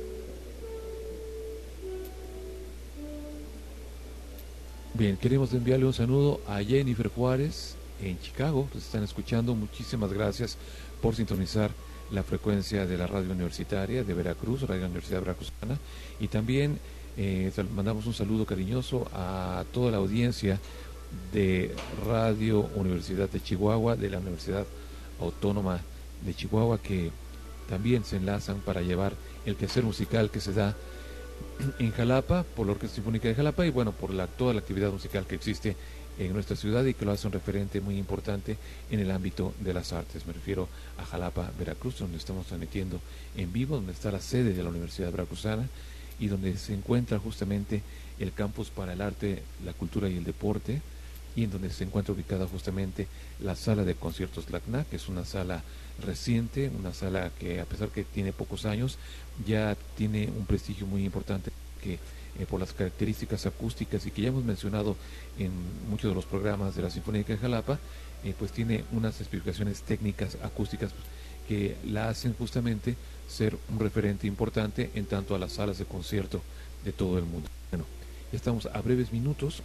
Bien, queremos enviarle un saludo a Jennifer Juárez en Chicago, nos están escuchando, muchísimas gracias por sintonizar la frecuencia de la radio universitaria de Veracruz, Radio Universidad Veracruzana, y también eh, mandamos un saludo cariñoso a toda la audiencia de Radio Universidad de Chihuahua, de la Universidad Autónoma de Chihuahua, que también se enlazan para llevar el quehacer musical que se da en Jalapa por la Orquesta Sinfónica de Jalapa y bueno, por la, toda la actividad musical que existe en nuestra ciudad y que lo hace un referente muy importante en el ámbito de las artes. Me refiero a Jalapa, Veracruz, donde estamos transmitiendo en vivo, donde está la sede de la Universidad Veracruzana y donde se encuentra justamente el campus para el arte, la cultura y el deporte, y en donde se encuentra ubicada justamente la sala de conciertos Tlacna, que es una sala reciente, una sala que a pesar que tiene pocos años, ya tiene un prestigio muy importante que eh, por las características acústicas y que ya hemos mencionado en muchos de los programas de la Sinfónica de Jalapa, eh, pues tiene unas especificaciones técnicas acústicas que la hacen justamente ser un referente importante en tanto a las salas de concierto de todo el mundo. Bueno, ya estamos a breves minutos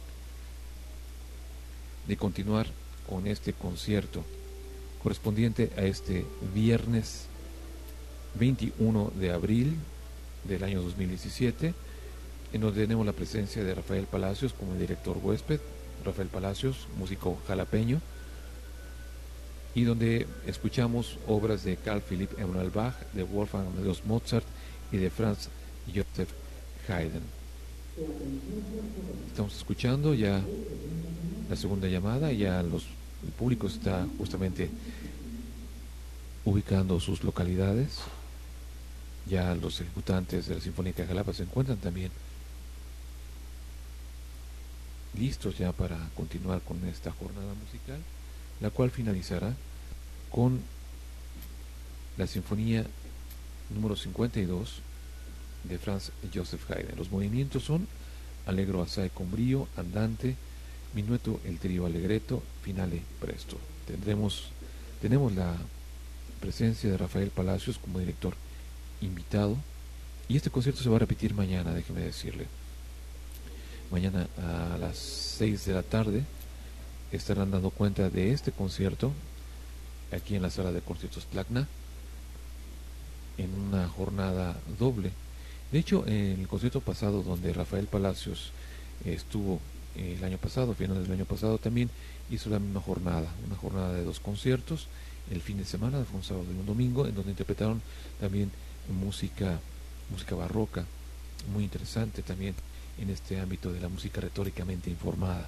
de continuar con este concierto correspondiente a este viernes veintiuno de abril del año dos mil diecisiete, en donde tenemos la presencia de Rafael Palacios como el director huésped. Rafael Palacios, músico jalapeño, y donde escuchamos obras de Carl Philipp Emanuel Bach, de Wolfgang Amadeus Mozart y de Franz Joseph Haydn. Estamos escuchando ya la segunda llamada, ya los, el público está justamente ubicando sus localidades, ya los ejecutantes de la Sinfónica de Jalapa se encuentran también listos ya para continuar con esta jornada musical, la cual finalizará con la Sinfonía número cincuenta y dos de Franz Joseph Haydn. Los movimientos son Allegro assai con brio, Andante, Minueto el trío Allegretto, Finale presto. Tendremos, tenemos la presencia de Rafael Palacios como director invitado, y este concierto se va a repetir mañana, déjeme decirle. Mañana a las seis de la tarde estarán dando cuenta de este concierto aquí en la sala de conciertos Tlacna en una jornada doble. De hecho, en el concierto pasado donde Rafael Palacios estuvo el año pasado, finales del año pasado, también hizo la misma jornada, una jornada de dos conciertos el fin de semana, fue un sábado y un domingo, en donde interpretaron también música música barroca, muy interesante también en este ámbito de la música retóricamente informada.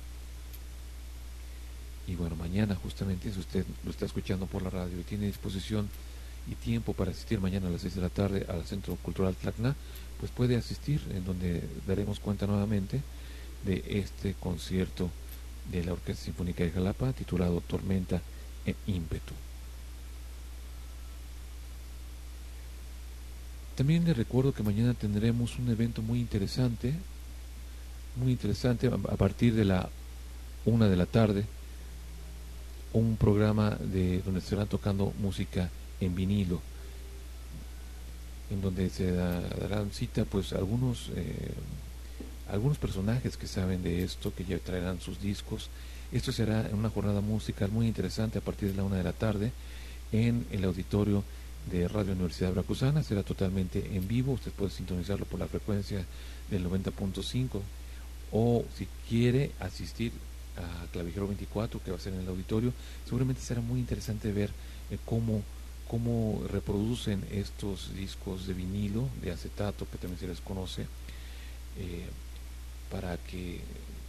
Y bueno, mañana justamente, si usted lo está escuchando por la radio y tiene disposición y tiempo para asistir mañana a las seis de la tarde al Centro Cultural Tlacna, pues puede asistir, en donde daremos cuenta nuevamente de este concierto de la Orquesta Sinfónica de Jalapa titulado Tormenta e ímpetu. También les recuerdo que mañana tendremos un evento muy interesante, muy interesante a partir de la una de la tarde, un programa de donde estarán tocando música en vinilo, en donde se da, darán cita pues algunos eh, algunos personajes que saben de esto, que ya traerán sus discos. Esto será en una jornada musical muy interesante a partir de la una de la tarde en el auditorio de Radio Universidad Veracruzana. Será totalmente en vivo, usted puede sintonizarlo por la frecuencia del noventa punto cinco, o si quiere asistir a Clavijero veinticuatro, que va a ser en el auditorio, seguramente será muy interesante ver eh, cómo, cómo reproducen estos discos de vinilo, de acetato, que también se les conoce, eh, para que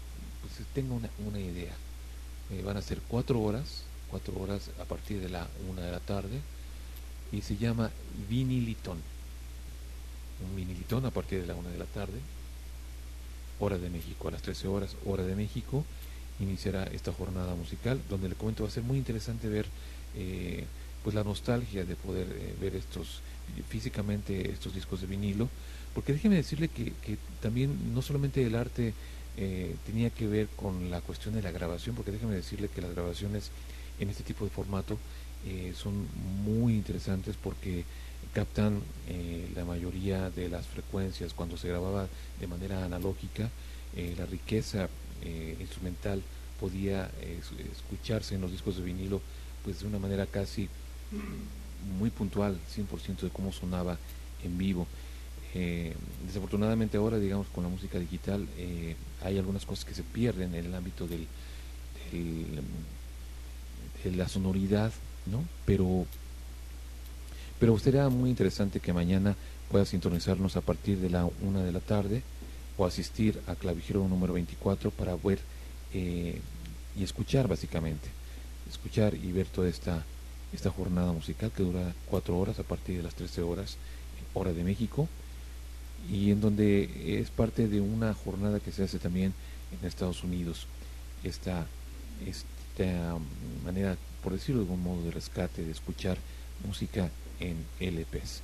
pues tenga una, una idea. Eh, van a ser cuatro horas, cuatro horas a partir de la una de la tarde, y se llama Vinilitón. Un vinilitón a partir de la una de la tarde, hora de México, a las trece horas, hora de México, iniciará esta jornada musical, donde le comento va a ser muy interesante ver eh, pues la nostalgia de poder eh, ver estos físicamente estos discos de vinilo, porque déjeme decirle que, que también no solamente el arte eh, tenía que ver con la cuestión de la grabación, porque déjeme decirle que las grabaciones en este tipo de formato eh, son muy interesantes porque captan eh, la mayoría de las frecuencias. Cuando se grababa de manera analógica, eh, la riqueza eh, instrumental podía eh, escucharse en los discos de vinilo pues de una manera casi muy puntual, cien por ciento de cómo sonaba en vivo. Eh, desafortunadamente ahora, digamos, con la música digital eh, hay algunas cosas que se pierden en el ámbito del, del de la sonoridad, ¿no? Pero pero sería muy interesante que mañana pueda sintonizarnos a partir de la una de la tarde o asistir a Clavijero número veinticuatro para ver eh, y escuchar, básicamente escuchar y ver toda esta esta jornada musical que dura cuatro horas a partir de las trece horas, hora de México, y en donde es parte de una jornada que se hace también en Estados Unidos. Esta, esta manera, por decirlo de algún modo, de rescate, de escuchar música en L Pes.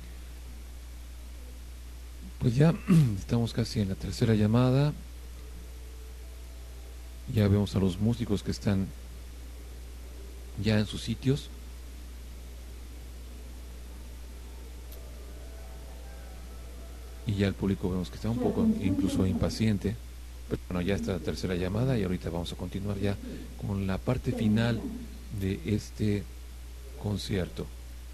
Pues ya estamos casi en la tercera llamada. Ya vemos a los músicos que están ya en sus sitios. Y ya el público vemos que está un poco incluso impaciente. Pero bueno, ya está la tercera llamada y ahorita vamos a continuar ya con la parte final de este concierto.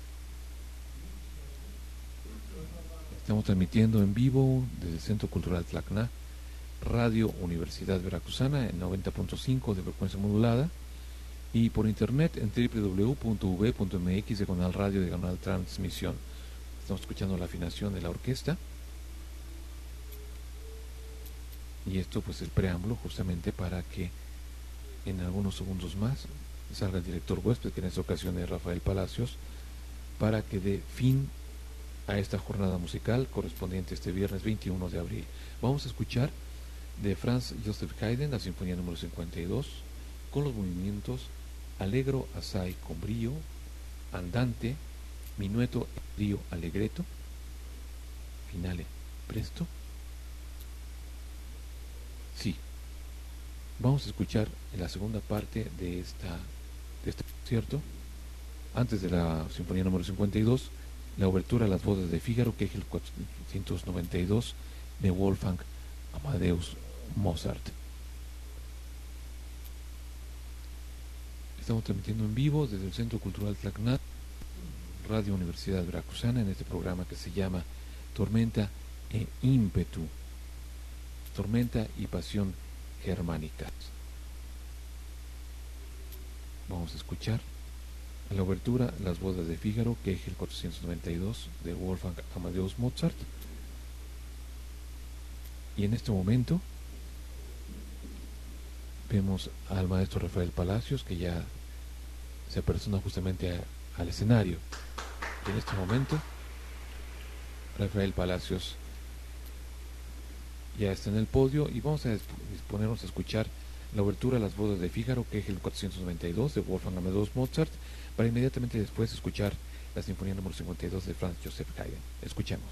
Estamos transmitiendo en vivo desde el Centro Cultural Tlacna, Radio Universidad Veracruzana en noventa punto cinco de frecuencia modulada, y por internet en doble u doble u doble u punto u ve punto eme equis diagonal radio diagonal transmisión. Estamos escuchando la afinación de la orquesta. Y esto pues el preámbulo justamente para que en algunos segundos más salga el director huésped, que en esta ocasión es Rafael Palacios, para que dé fin a esta jornada musical correspondiente este viernes veintiuno de abril. Vamos a escuchar de Franz Joseph Haydn la sinfonía número cincuenta y dos con los movimientos Allegro assai con brío, Andante, Minueto e trío allegretto, Finale presto. Sí, vamos a escuchar en la segunda parte de, esta, de este concierto, antes de la sinfonía número cincuenta y dos, la obertura a las bodas de Fígaro, que es el cuatrocientos noventa y dos de Wolfgang Amadeus Mozart. Estamos transmitiendo en vivo desde el Centro Cultural Tlacna, Radio Universidad Veracruzana, en este programa que se llama Tormenta e ímpetu. Tormenta y pasión germánicas. Vamos a escuchar a la obertura Las bodas de Fígaro, que es el cuatrocientos noventa y dos de Wolfgang Amadeus Mozart. Y en este momento vemos al maestro Rafael Palacios, que ya se apersona justamente a, al escenario. Y en este momento Rafael Palacios ya está en el podio y vamos a disponernos a escuchar la obertura a las bodas de Fígaro, que es el cuatrocientos noventa y dos de Wolfgang Amadeus Mozart, para inmediatamente después escuchar la sinfonía número cincuenta y dos de Franz Joseph Haydn. Escuchemos.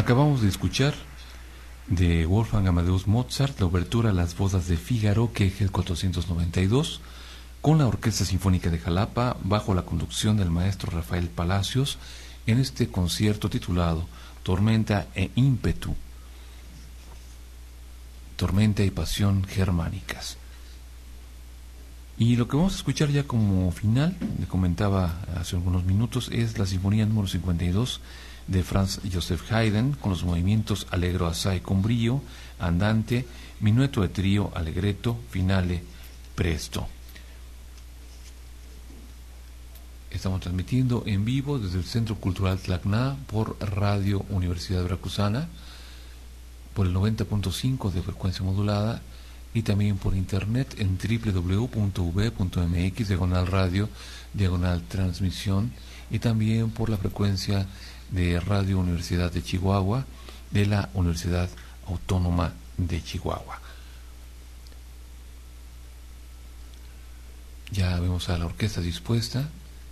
Acabamos de escuchar de Wolfgang Amadeus Mozart la obertura Las bodas de Fígaro, K G cuatrocientos noventa y dos, con la Orquesta Sinfónica de Jalapa, bajo la conducción del maestro Rafael Palacios, en este concierto titulado Tormenta e ímpetu, Tormenta y pasión germánicas. Y lo que vamos a escuchar ya como final, le comentaba hace algunos minutos, es la Sinfonía número cincuenta y dos de Franz Joseph Haydn, con los movimientos Allegro assai con brio, Andante, Minueto de trío, Allegretto, Finale, Presto. Estamos transmitiendo en vivo desde el Centro Cultural Tlacna por Radio Universidad Veracruzana, por el noventa punto cinco de frecuencia modulada, y también por internet en doble u doble u doble u punto u v punto m x, diagonal radio, diagonal transmisión, y también por la frecuencia de Radio Universidad de Chihuahua, de la Universidad Autónoma de Chihuahua. Ya vemos a la orquesta dispuesta.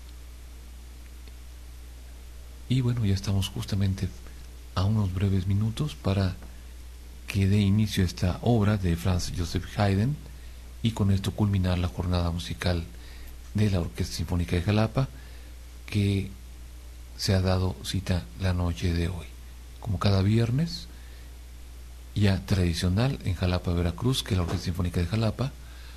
Y bueno, ya estamos justamente a unos breves minutos para que dé inicio a esta obra de Franz Joseph Haydn, y con esto culminar la jornada musical de la Orquesta Sinfónica de Jalapa, que se ha dado cita la noche de hoy. Como cada viernes, ya tradicional en Jalapa, Veracruz, que la Orquesta Sinfónica de Jalapa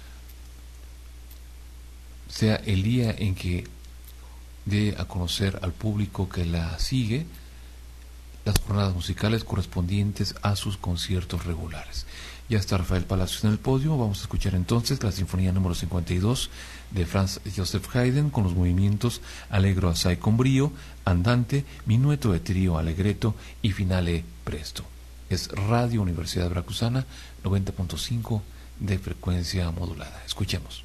sea el día en que dé a conocer al público que la sigue las jornadas musicales correspondientes a sus conciertos regulares. Ya está Rafael Palacios en el podio. Vamos a escuchar entonces la Sinfonía número cincuenta y dos de Franz Joseph Haydn, con los movimientos Allegro assai con brio, Andante, Minueto de trío, Allegretto y Finale, Presto. Es Radio Universidad Veracruzana, noventa punto cinco de frecuencia modulada. Escuchemos.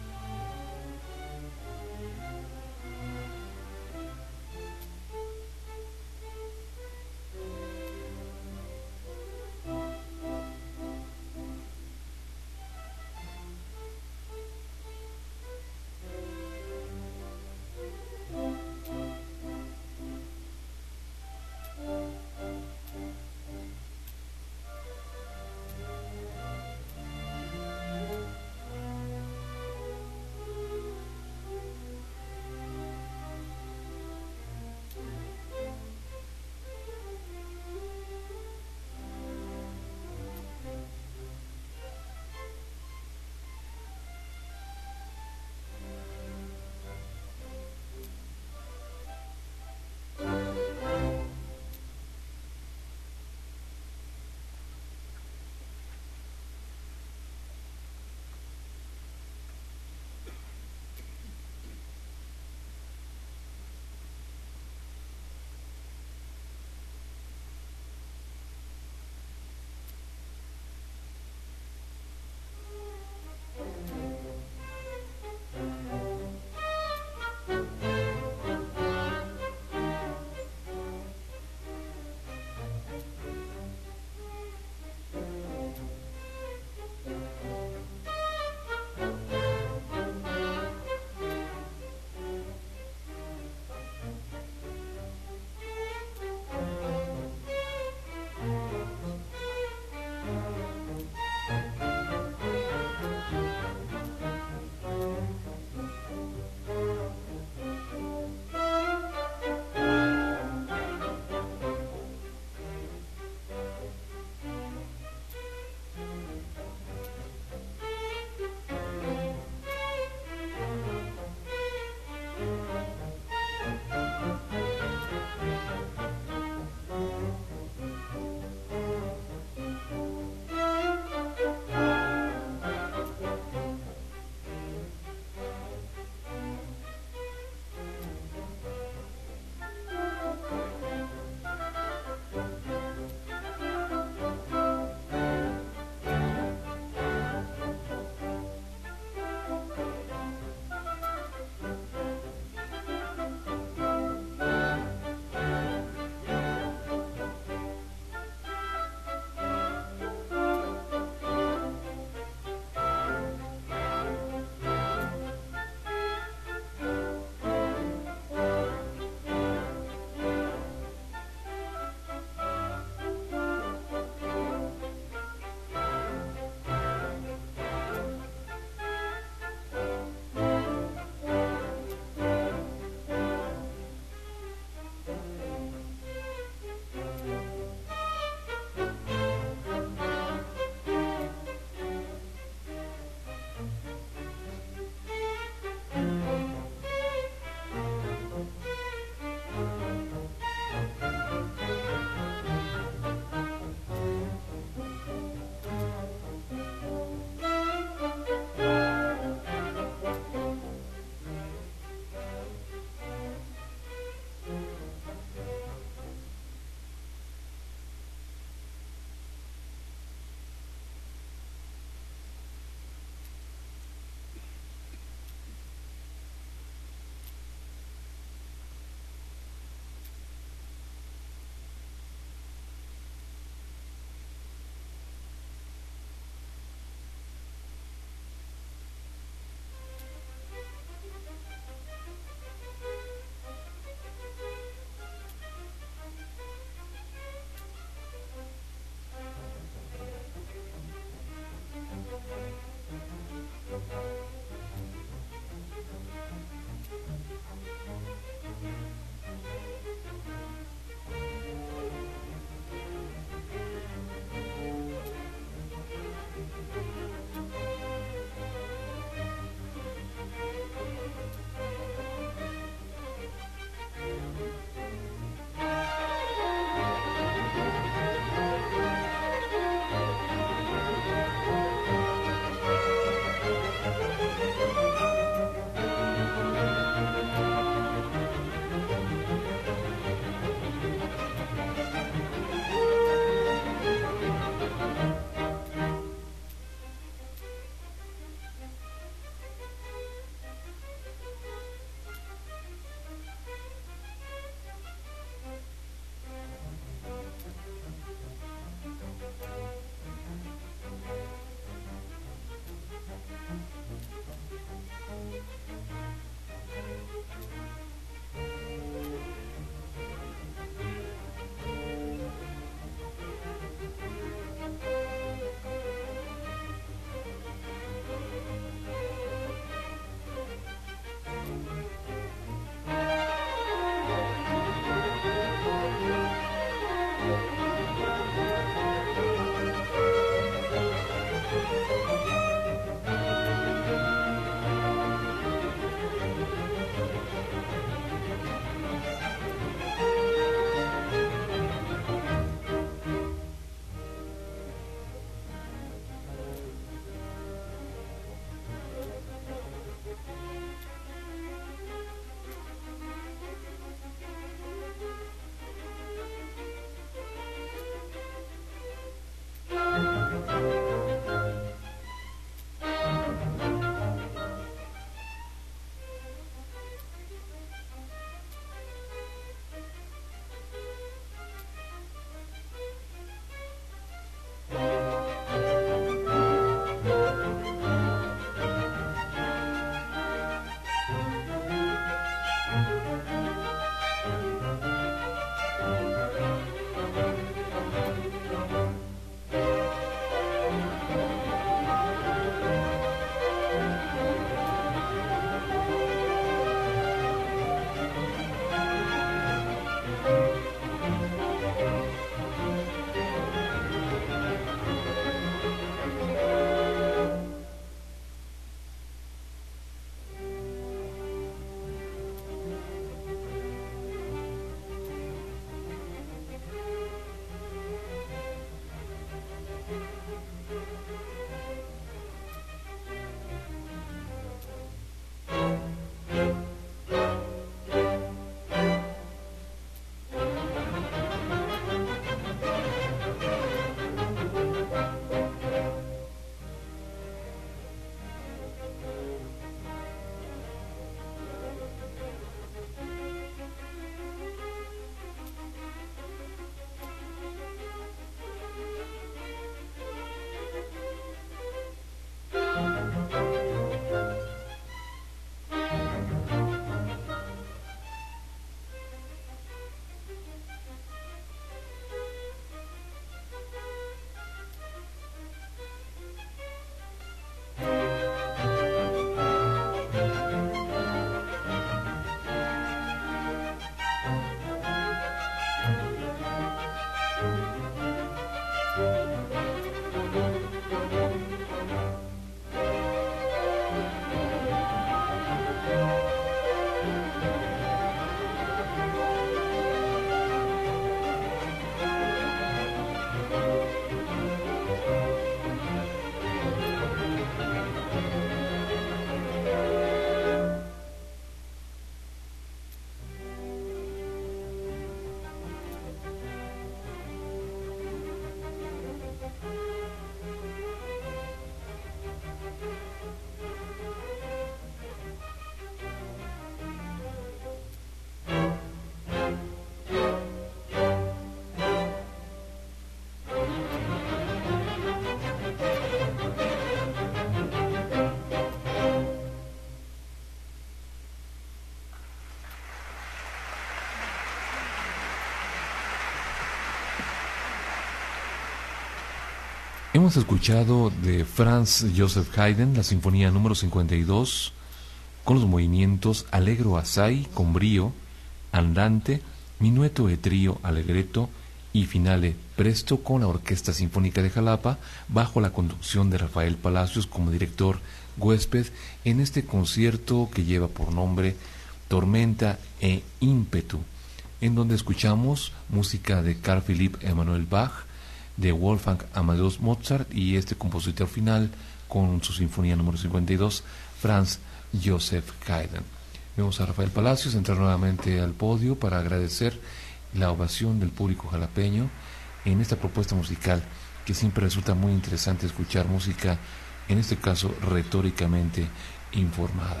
Hemos escuchado de Franz Joseph Haydn la sinfonía número cincuenta y dos con los movimientos Allegro assai con brío, Andante, Minueto e trío allegretto y Finale presto con la Orquesta Sinfónica de Jalapa bajo la conducción de Rafael Palacios como director huésped en este concierto que lleva por nombre Tormenta e ímpetu, en donde escuchamos música de Carl Philipp Emanuel Bach, de Wolfgang Amadeus Mozart y este compositor final con su sinfonía número cincuenta y dos, Franz Joseph Haydn. Vemos a Rafael Palacios entrar nuevamente al podio para agradecer la ovación del público jalapeño en esta propuesta musical que siempre resulta muy interesante escuchar música, en este caso retóricamente informada.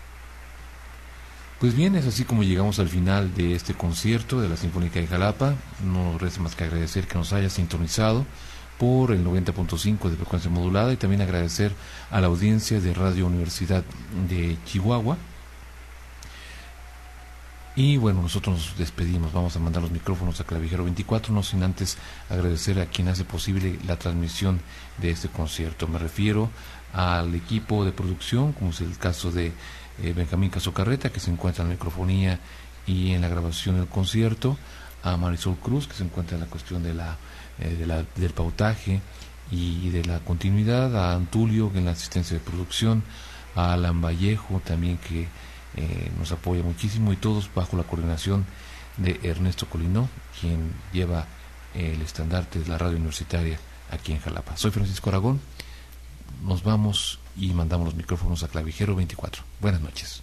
Pues bien, es así como llegamos al final de este concierto de la Sinfónica de Jalapa. No nos resta más que agradecer que nos haya sintonizado por el noventa punto cinco de frecuencia modulada y también agradecer a la audiencia de Radio Universidad de Chihuahua. Y bueno, nosotros nos despedimos, vamos a mandar los micrófonos a Clavijero veinticuatro, no sin antes agradecer a quien hace posible la transmisión de este concierto. Me refiero al equipo de producción, como es el caso de Eh, Benjamín Casocarreta, que se encuentra en la microfonía y en la grabación del concierto, a Marisol Cruz, que se encuentra en la cuestión de la, eh, de la del pautaje y de la continuidad, a Antulio en la asistencia de producción, a Alan Vallejo también, que eh, nos apoya muchísimo, y todos bajo la coordinación de Ernesto Colinó, quien lleva eh, el estandarte de la radio universitaria aquí en Jalapa. Soy Francisco Aragón, nos vamos y mandamos los micrófonos a Clavijero veinticuatro. Buenas noches.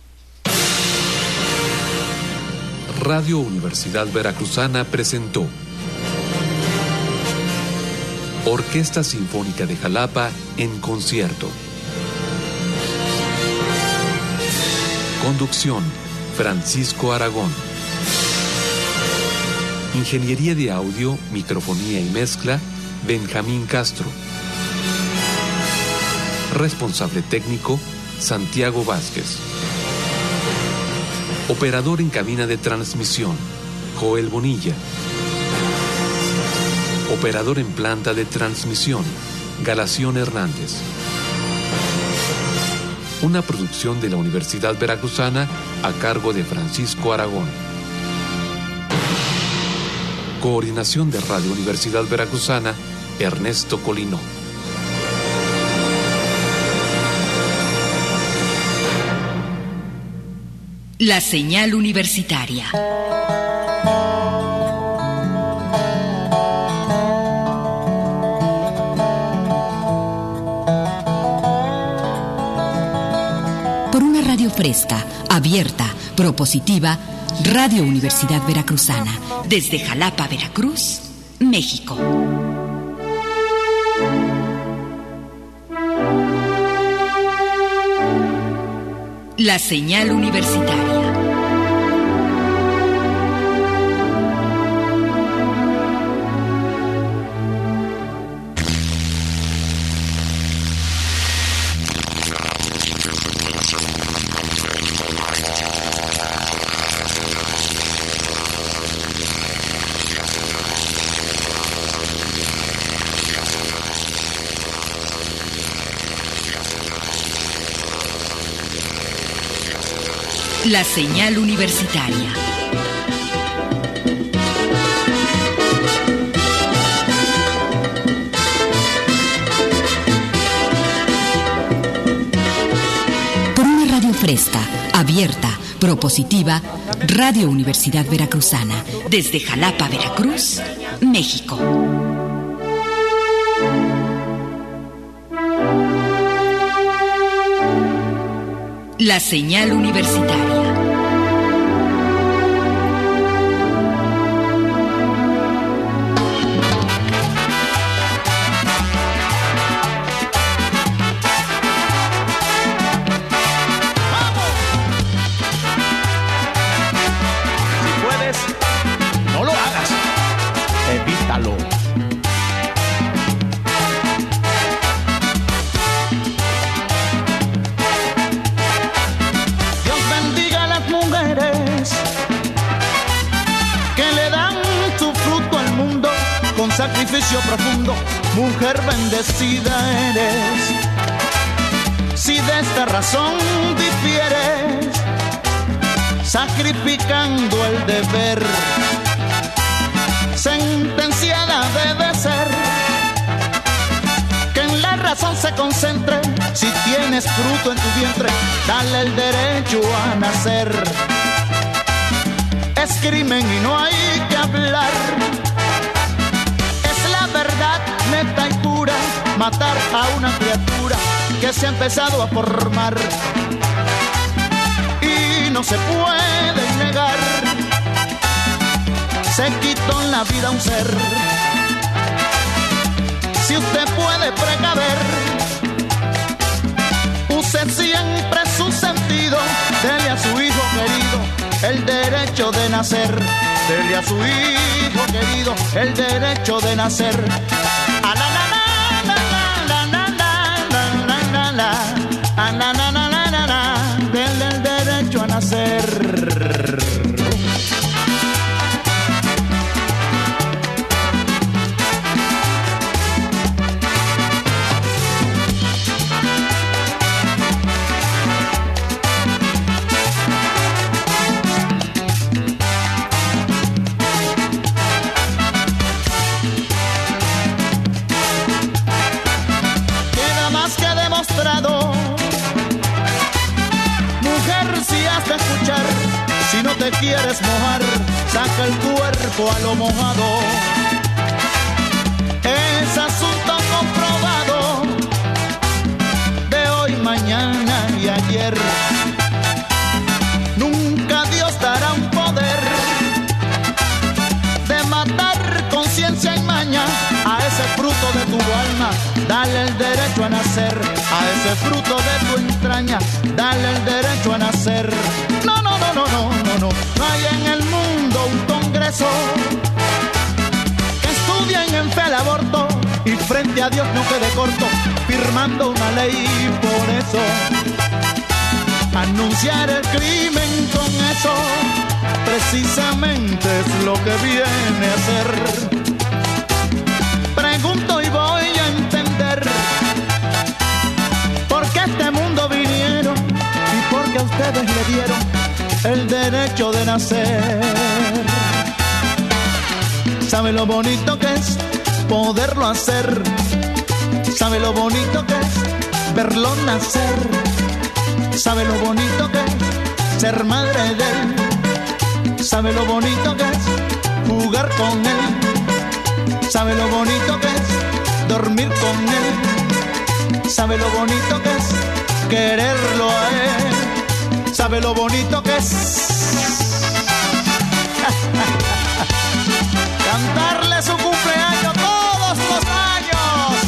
Radio Universidad Veracruzana presentó Orquesta Sinfónica de Jalapa en concierto. Conducción, Francisco Aragón. Ingeniería de audio, microfonía y mezcla, Benjamín Castro. Responsable técnico, Santiago Vázquez. Operador en cabina de transmisión, Joel Bonilla. Operador en planta de transmisión, Galación Hernández. Una producción de la Universidad Veracruzana a cargo de Francisco Aragón. Coordinación de Radio Universidad Veracruzana, Ernesto Colinó. La señal universitaria. Por una radio fresca, abierta, propositiva, Radio Universidad Veracruzana, desde Jalapa, Veracruz, México. La señal universitaria. La señal universitaria. fresca, abierta, propositiva, Radio Universidad Veracruzana, desde Jalapa, Veracruz, México. La señal universitaria. Sacrificio profundo, mujer bendecida eres. Si de esta razón difieres, sacrificando el deber, sentenciada debe ser que en la razón se concentre. Si tienes fruto en tu vientre, dale el derecho a nacer. Es crimen y no hay que hablar. Verdad neta y pura, matar a una criatura que se ha empezado a formar y no se puede negar. Se quitó en la vida un ser. Si usted puede precaver, use siempre su sentido. Dele a su hijo querido el derecho de nacer. Dele a su hijo querido el derecho de nacer. A la la la la la la la la la a la la la la la la dele el derecho a nacer. Si no te quieres mojar, saca el cuerpo a lo mojado. Es asunto comprobado de hoy, mañana y ayer. Nunca Dios dará un poder de matar conciencia y maña a ese fruto de tu alma. Dale el derecho a nacer a ese fruto de tu entraña. Dale el derecho a nacer. No, no, no, no, no, no, no. No hay en el mundo un congreso que estudien en fe el aborto y frente a Dios no quede corto, firmando una ley por eso. Anunciar el crimen con eso, precisamente es lo que viene a ser. Pregunto y voy a entender por qué a este mundo vinieron y por qué a ustedes le dieron el derecho de nacer. Sabe lo bonito que es poderlo hacer. Sabe lo bonito que es verlo nacer. Sabe lo bonito que es ser madre de él. Sabe lo bonito que es jugar con él. Sabe lo bonito que es dormir con él. Sabe lo bonito que es quererlo a él. Sabe lo bonito que es cantarle su cumpleaños todos los años.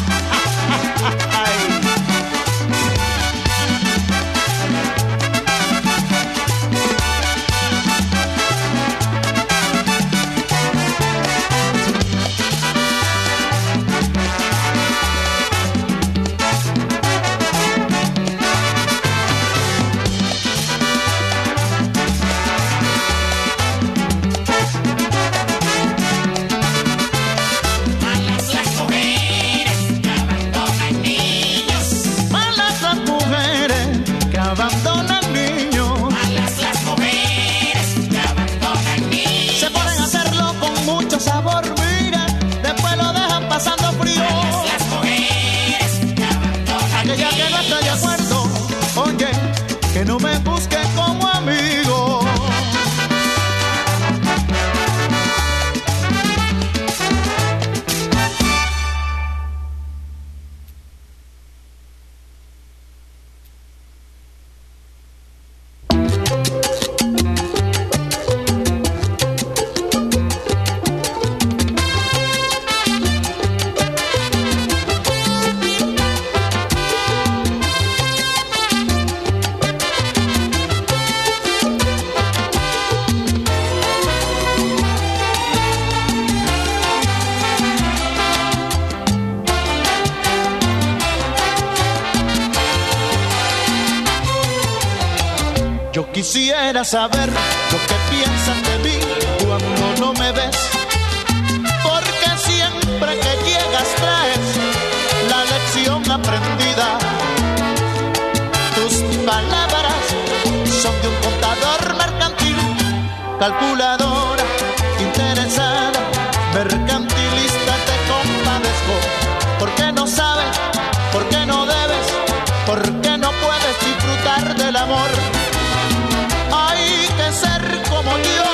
quisiera saber lo que piensas de mí cuando no me ves, porque siempre que llegas traes la lección aprendida. Tus palabras son de un contador mercantil, calculadora, interesada, mercantilista. Te compadezco, porque no sabes, porque no debes, porque no puedes disfrutar del amor. Hay que ser como yo,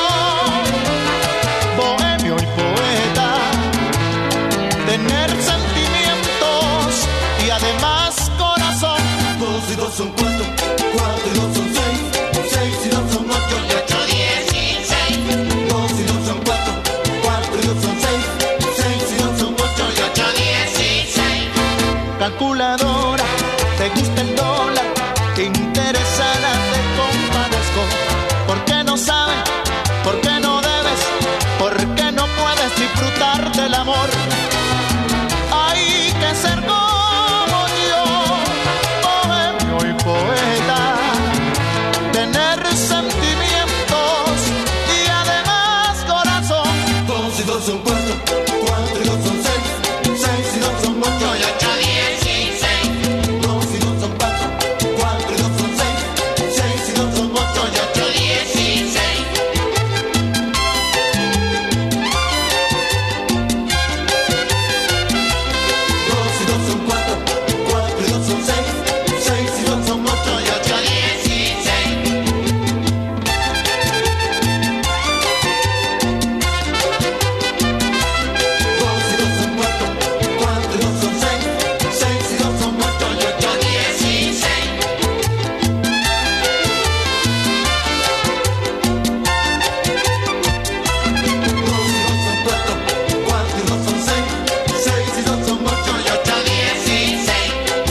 bohemio y poeta, tener sentimientos y además corazón. Dos y dos son cuatro, cuatro y dos son seis, seis y dos son ocho, y ocho dieciséis. Dos y dos son cuatro, cuatro y dos son seis, seis y dos son ocho, y ocho dieciséis. Calculadora, te gusta el dólar, interesada, te compadezco, porque no sabes, porque no debes, porque no puedes disfrutar del amor. Hay que ser como yo, bohemio y poeta, tener sentimientos y además corazón. Dos y dos son cuatro, cuatro y dos son seis, seis y dos son ocho, y ocho dieciséis. Dos y dos son cuatro, cuatro y dos son seis, seis y dos son ocho, y ocho dieciséis. Dos y dos son cuatro, cuatro y dos son seis, seis y dos son ocho, y ocho dieciséis. Dos y dos son cuatro, cuatro y dos son seis, seis y dos son ocho, y ocho dieciséis. Dos y dos son cuatro, cuatro y dos son seis, seis y dos son ocho, y ocho dieciséis.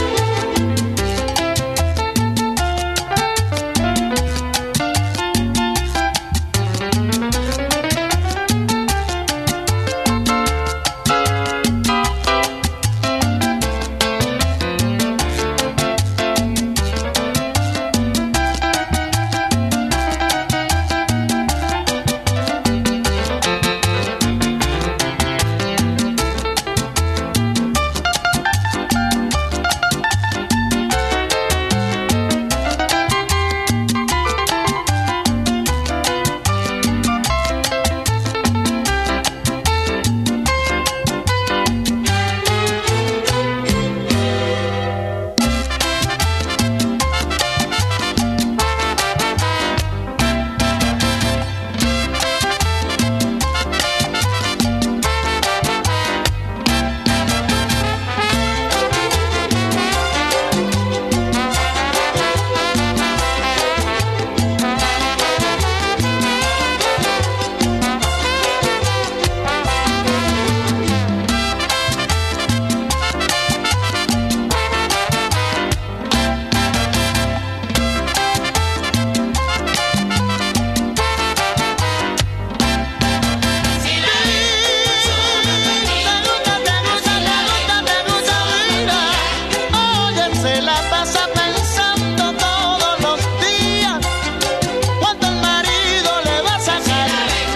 Oye, se la pasa pensando todos los días cuánto el marido le va a sacar.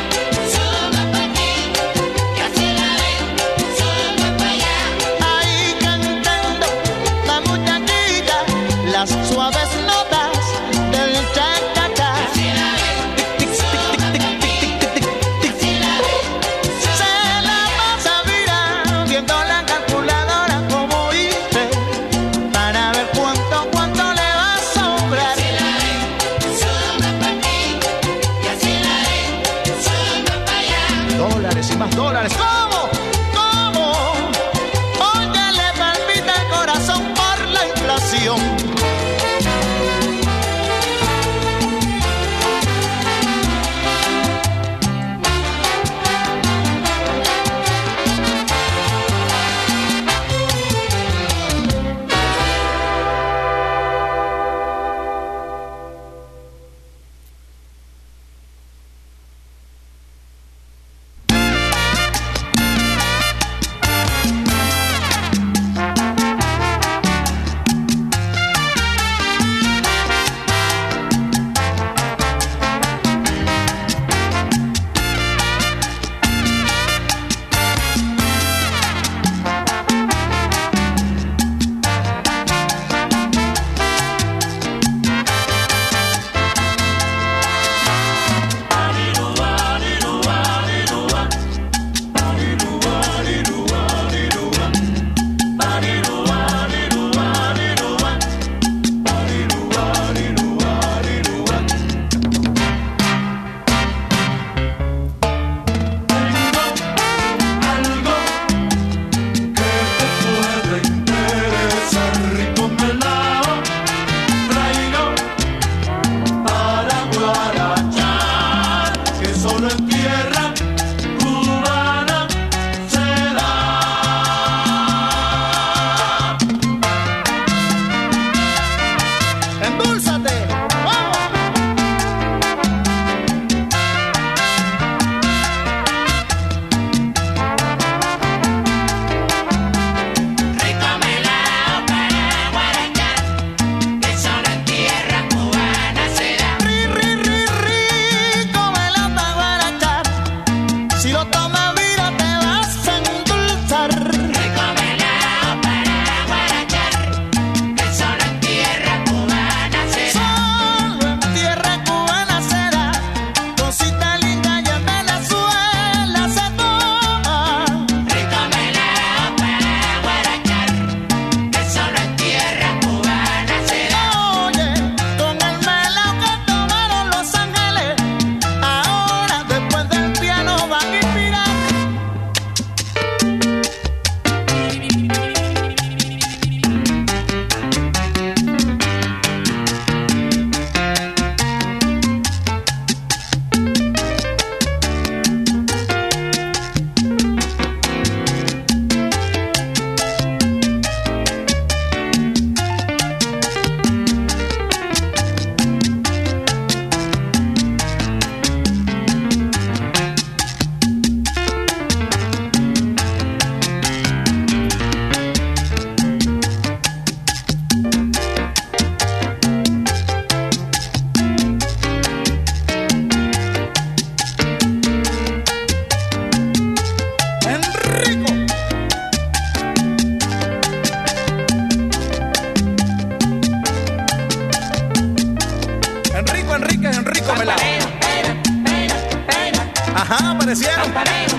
Ahí cantando la muchachita las suaves notas del cha-cha-cha. Se la pasa mira viendo la calculadora como hice para ver cuánto, cuánto le va a sobrar. Dólares y más dólares. ¿Cómo? ¿Cómo? Oye, le palpita el corazón por la inflación. rico pelado. Ajá, aparecieron.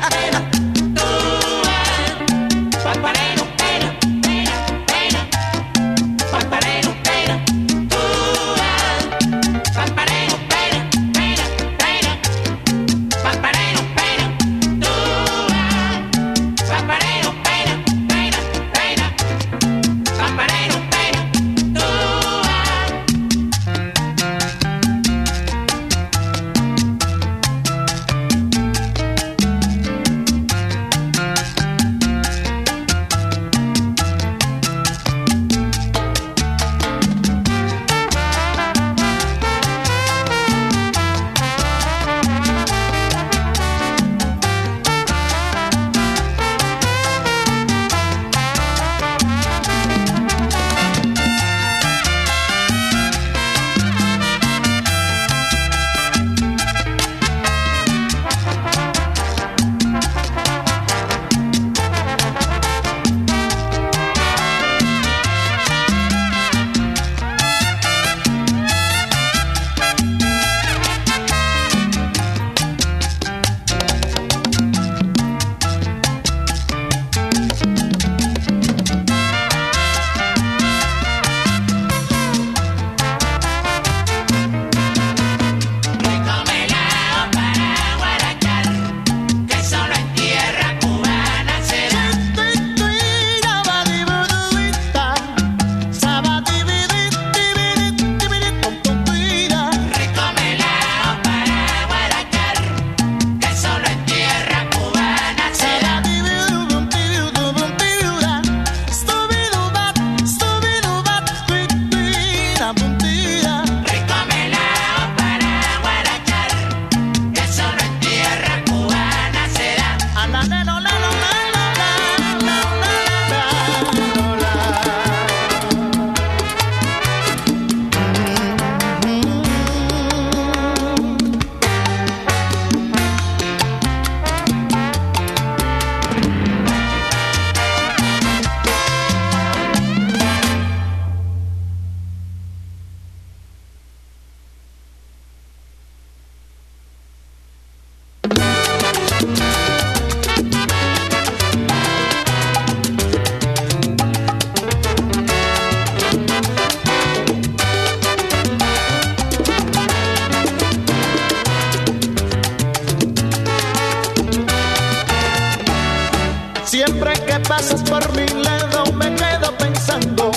Siempre que pasas por mi lado me quedo pensando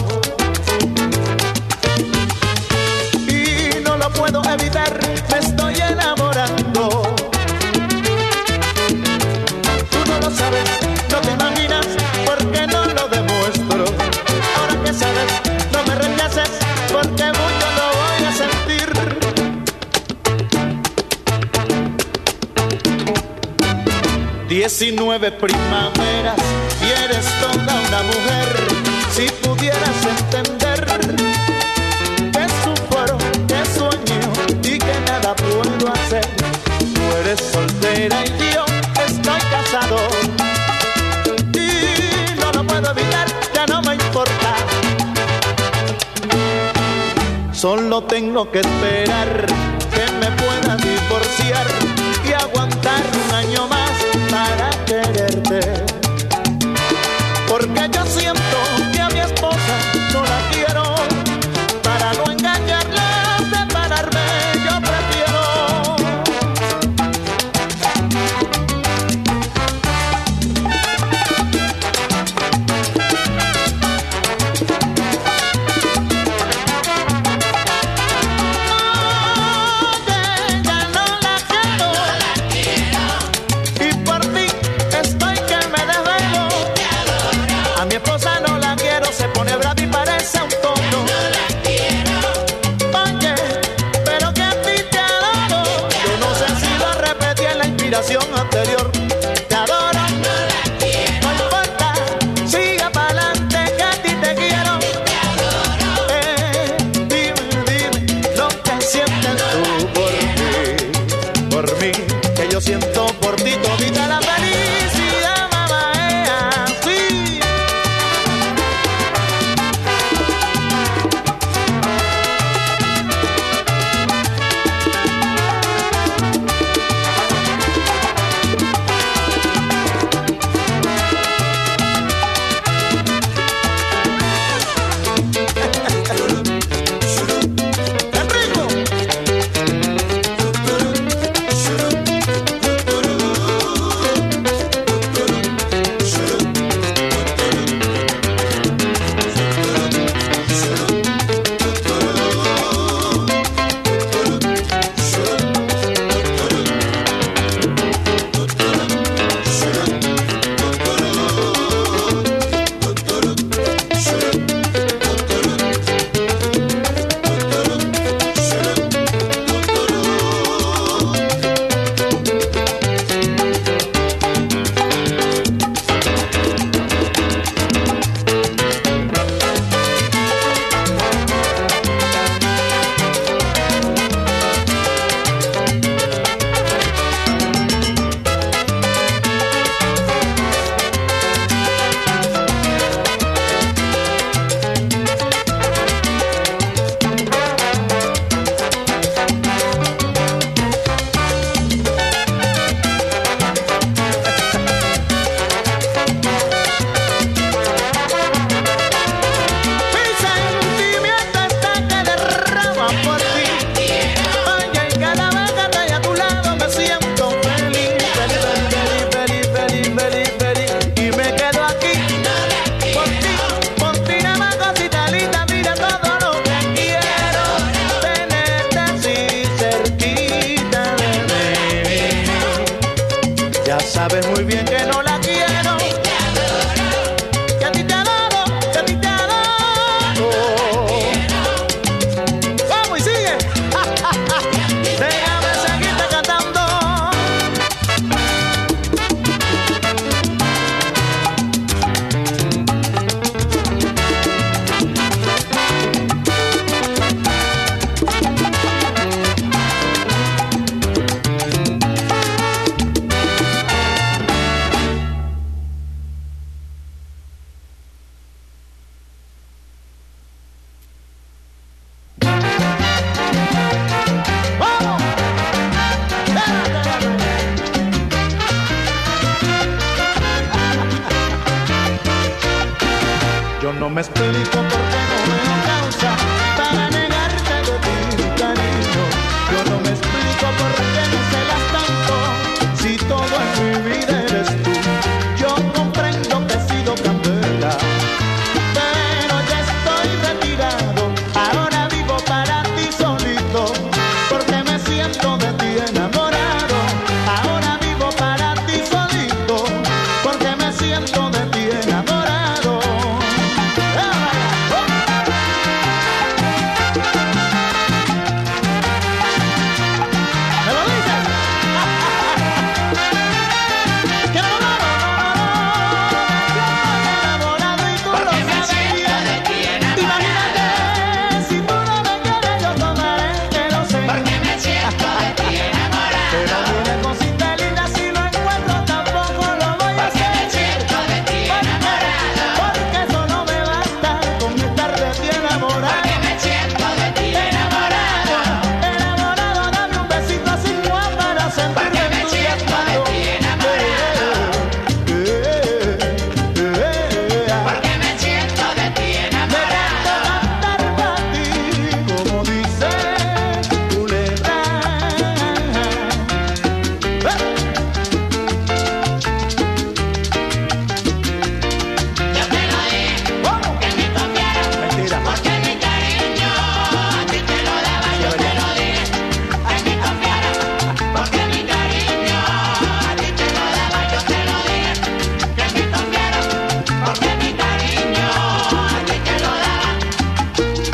y no lo puedo evitar, me estoy enamorando. Tú no lo sabes, no te imaginas, porque no lo demuestro. Ahora que sabes, no me rechaces, porque mucho lo voy a sentir. Diecinueve primaveras y eres toda una mujer. Si pudieras entender que sufro, que sueño y que nada puedo hacer. Tú eres soltera y yo estoy casado y no lo puedo evitar, ya no me importa. Solo tengo que esperar que me pueda divorciar y aguantar un año más para quererte, porque yo siento que a mi esposa no la quiero, para no engañarla, separarme yo prefiero. No, ya no la quiero, no la quiero. Y por ti estoy que me Yo no me explico por qué no veo causa para negarte de ti, cariño. Yo no me explico por qué me celas tanto, si todo en mi vida eres tú. Yo comprendo que he sido candela, pero ya estoy retirado. Ahora vivo para ti solito, porque me siento de ti enamorado. Ahora vivo para ti solito, porque me siento de ti enamorado. ¿Me lo dices? ¿Qué enamorado? Enamorado y tú lo sabes bien. Imagínate, si tú no me quieres, yo tomaré, que lo sé. Porque me siento de ti enamorado. Pero dime cosita linda, si lo encuentro tampoco lo voy a hacer. Porque me siento de ti enamorado. Porque eso no me basta con estar de ti enamorado. Porque me siento de ti enamorado. Enamorado, dame un besito así guapo para sentirme Porque me siento de ti enamorado. Porque me siento de ti enamorado. cantar para ti, como dice Julieta. Yo te lo dije, ¿Cómo? que me confiara. Mentira. Porque mi cariño a ti te lo daba, yo te lo dije, que me confiara. Porque mi cariño a ti te lo daba, yo te lo dije, que me confiara. Porque mi cariño a ti te lo daba.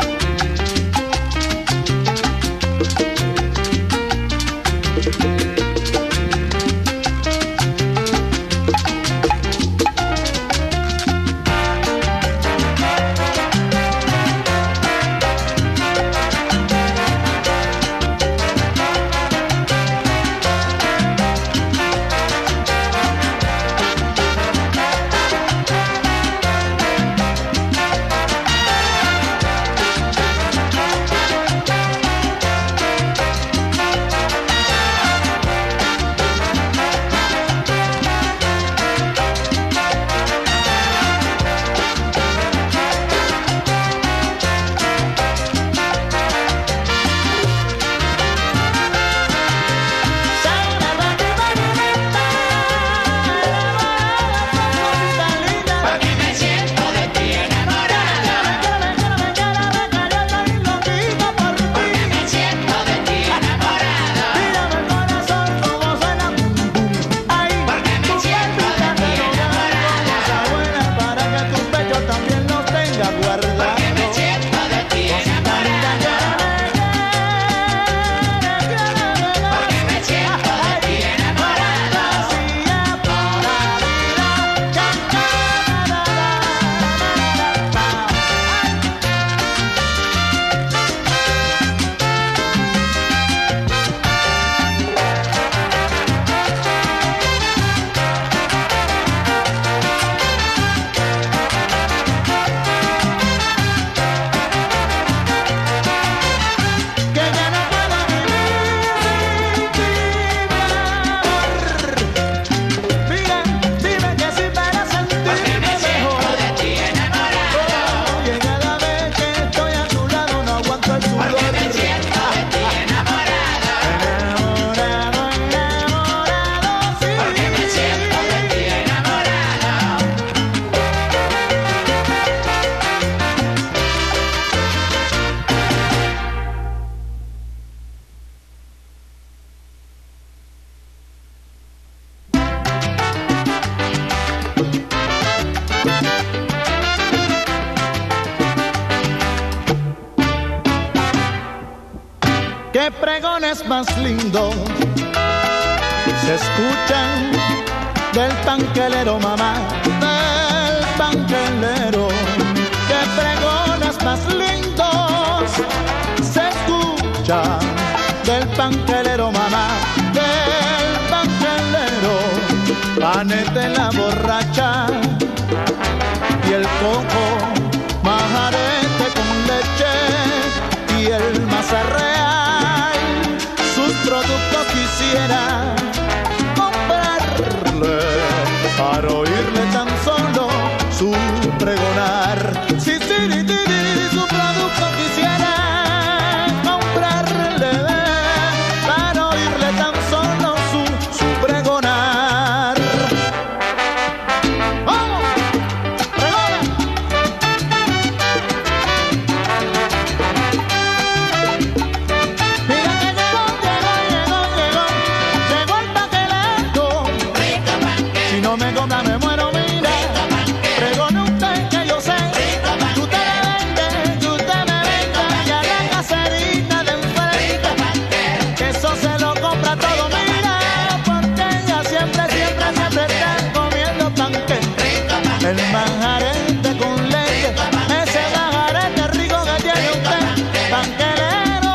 Porque me siento de ti enamorado. Porque me siento de ti enamorado. Porque me siento de ti enamorado. Para que tu pecho también lo tenga guardado. Porque me siento de ti enamorado. Porque me siento de ti enamorado. Que ya no puedo vivir sin ti, mi amor. Mira, dime que sí para Porque sentirme me siento mejor. de ti enamorado. Oye, cada vez que estoy a tu lado no aguanto el sudor. Porque me siento de ti enamorado. Enamorado, enamorado, sí. Porque me siento de ti enamorado. Qué pregones más lindos se escuchan del panquelero, mamá, del panquelero. Qué pregones más lindos se escuchan del panquelero, mamá, del panquelero. Panete la borracha y el coco, majarete con leche y el mazarreal. Sus productos quisiera comprarle para oírle tan solo su pregonar. tiri, tiri, su producto quisiera comprarle para oírle tan solo su, su pregonar. ¡Vamos! ¡Pregona! Mira que llegó, llegó, llegó, llegó, llegó el paquelato. Si no me compra me muero, mira. Pregone usted que yo sé que usted me vende, que usted me vende y a la caserita de enfrente, que eso se lo compra todo, mira, porque ella siempre, siempre, siempre está comiendo panque. El manjarete con leche, ese manjarete rico que tiene usted, panquelero.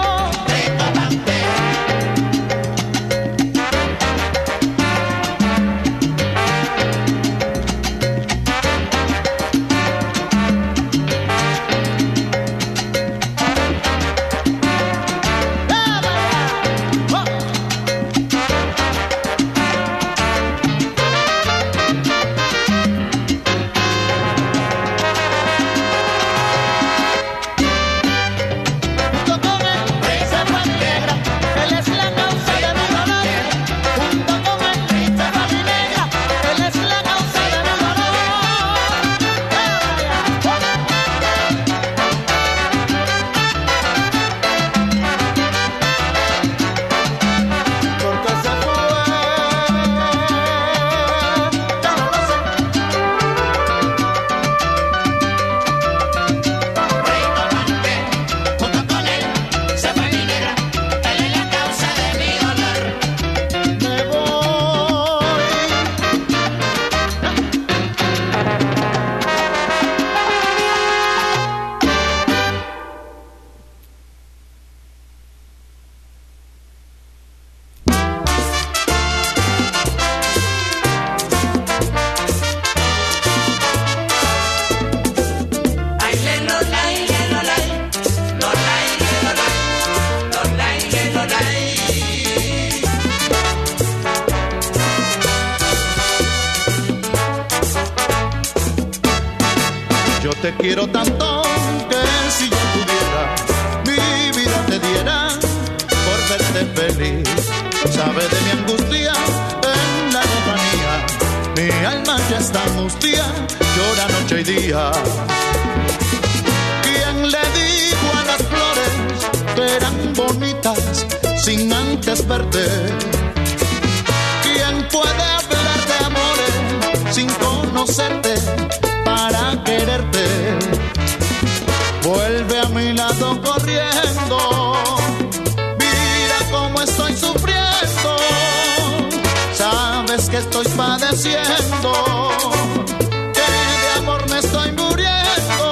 Junto con él se fue mi negra, él es la causa de mi dolor. Junto con él se fue mi negra, él es la causa de mi dolor. Porque se fue, ya no lo sé. Junto con él se fue mi negra, él es la causa de mi dolor. Me voy. Ay, le, lo, lai, le, lo, lai, lo, lai, le, lo, lai, lo, lai, le, lo, lai. Yo te quiero tanto que si yo pudiera, mi vida te diera por verte feliz. Sabe de mi angustia en la lejanía, mi alma ya está angustia, llora noche y día. ¿Quién le dijo a las flores que eran bonitas sin antes verte? ¿Quién puede hablar de amores sin conocerte para quererte? Vuelve a mi lado corriendo, mira cómo estoy sufriendo, sabes que estoy padeciendo, que de amor me estoy muriendo.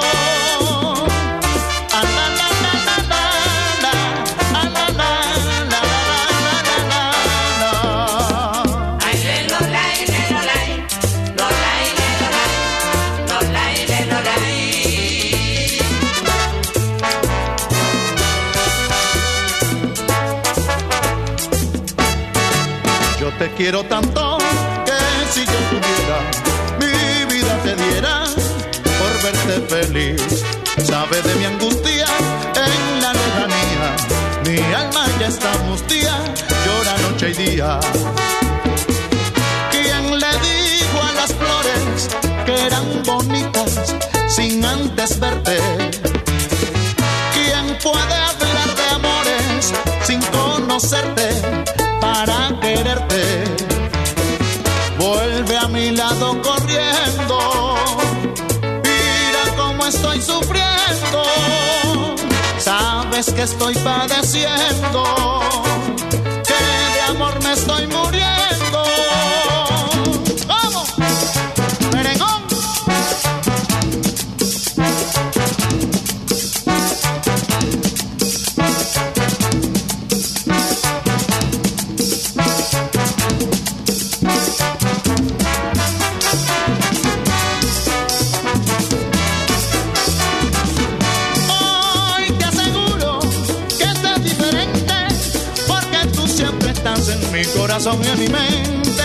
Ah, la, la, la, la, la, la. Ah, la, la, la, la, la, la, la. Ay, le, lo, lai, le, lo, lai, lo, lai, le, lo, lai, lo, lai, le, lo, lai. Yo te quiero tanto que si yo pudiera, mi vida te diera por verte feliz. Sabe de mi angustia en la lejanía, mi alma ya está angustia, llora noche y día. ¿Quién le dijo a las flores que eran bonitas sin antes verte? ¿Quién puede hablar de amores sin conocerte para quererte? Vuelve a mi lado corriendo, mira cómo estoy sufriendo, sabes que estoy padeciendo, que de amor me estoy muriendo. ¡Vamos! ¡Merengón! corazón y en mi mente.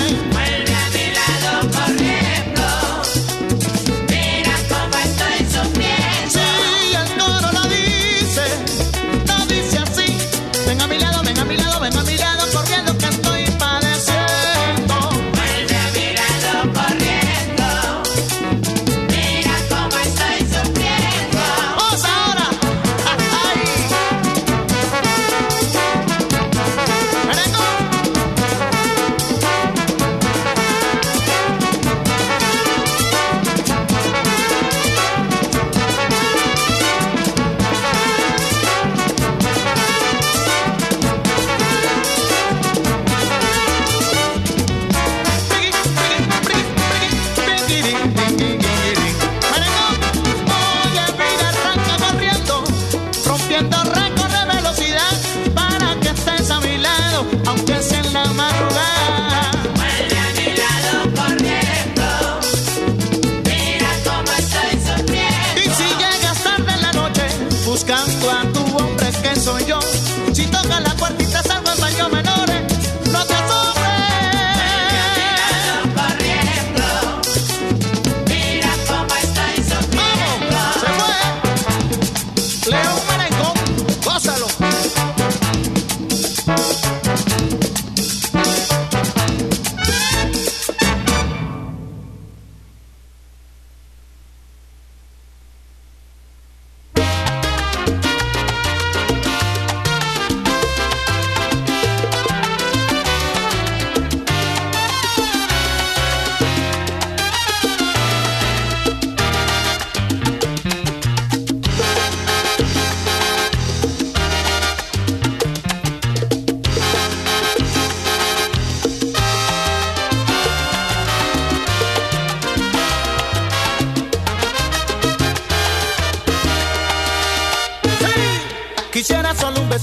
Vuelve a mi lado corriendo, mira cómo estoy sufriendo.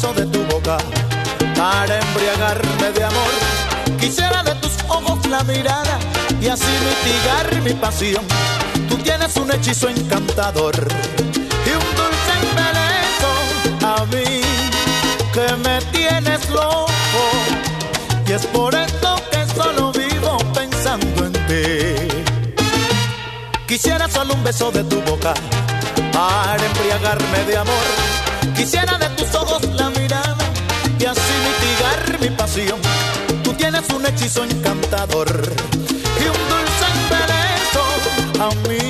beso de tu boca para embriagarme de amor. Quisiera de tus ojos la mirada y así mitigar mi pasión. Tú tienes un hechizo encantador y un dulce embeleso a mí que me tienes loco. Y es por esto que solo vivo pensando en ti. Quisiera solo un beso de tu boca para embriagarme de amor. Quisiera de tus ojos la mirada y así mitigar mi pasión. Tú tienes un hechizo encantador y un dulce embeleso a mí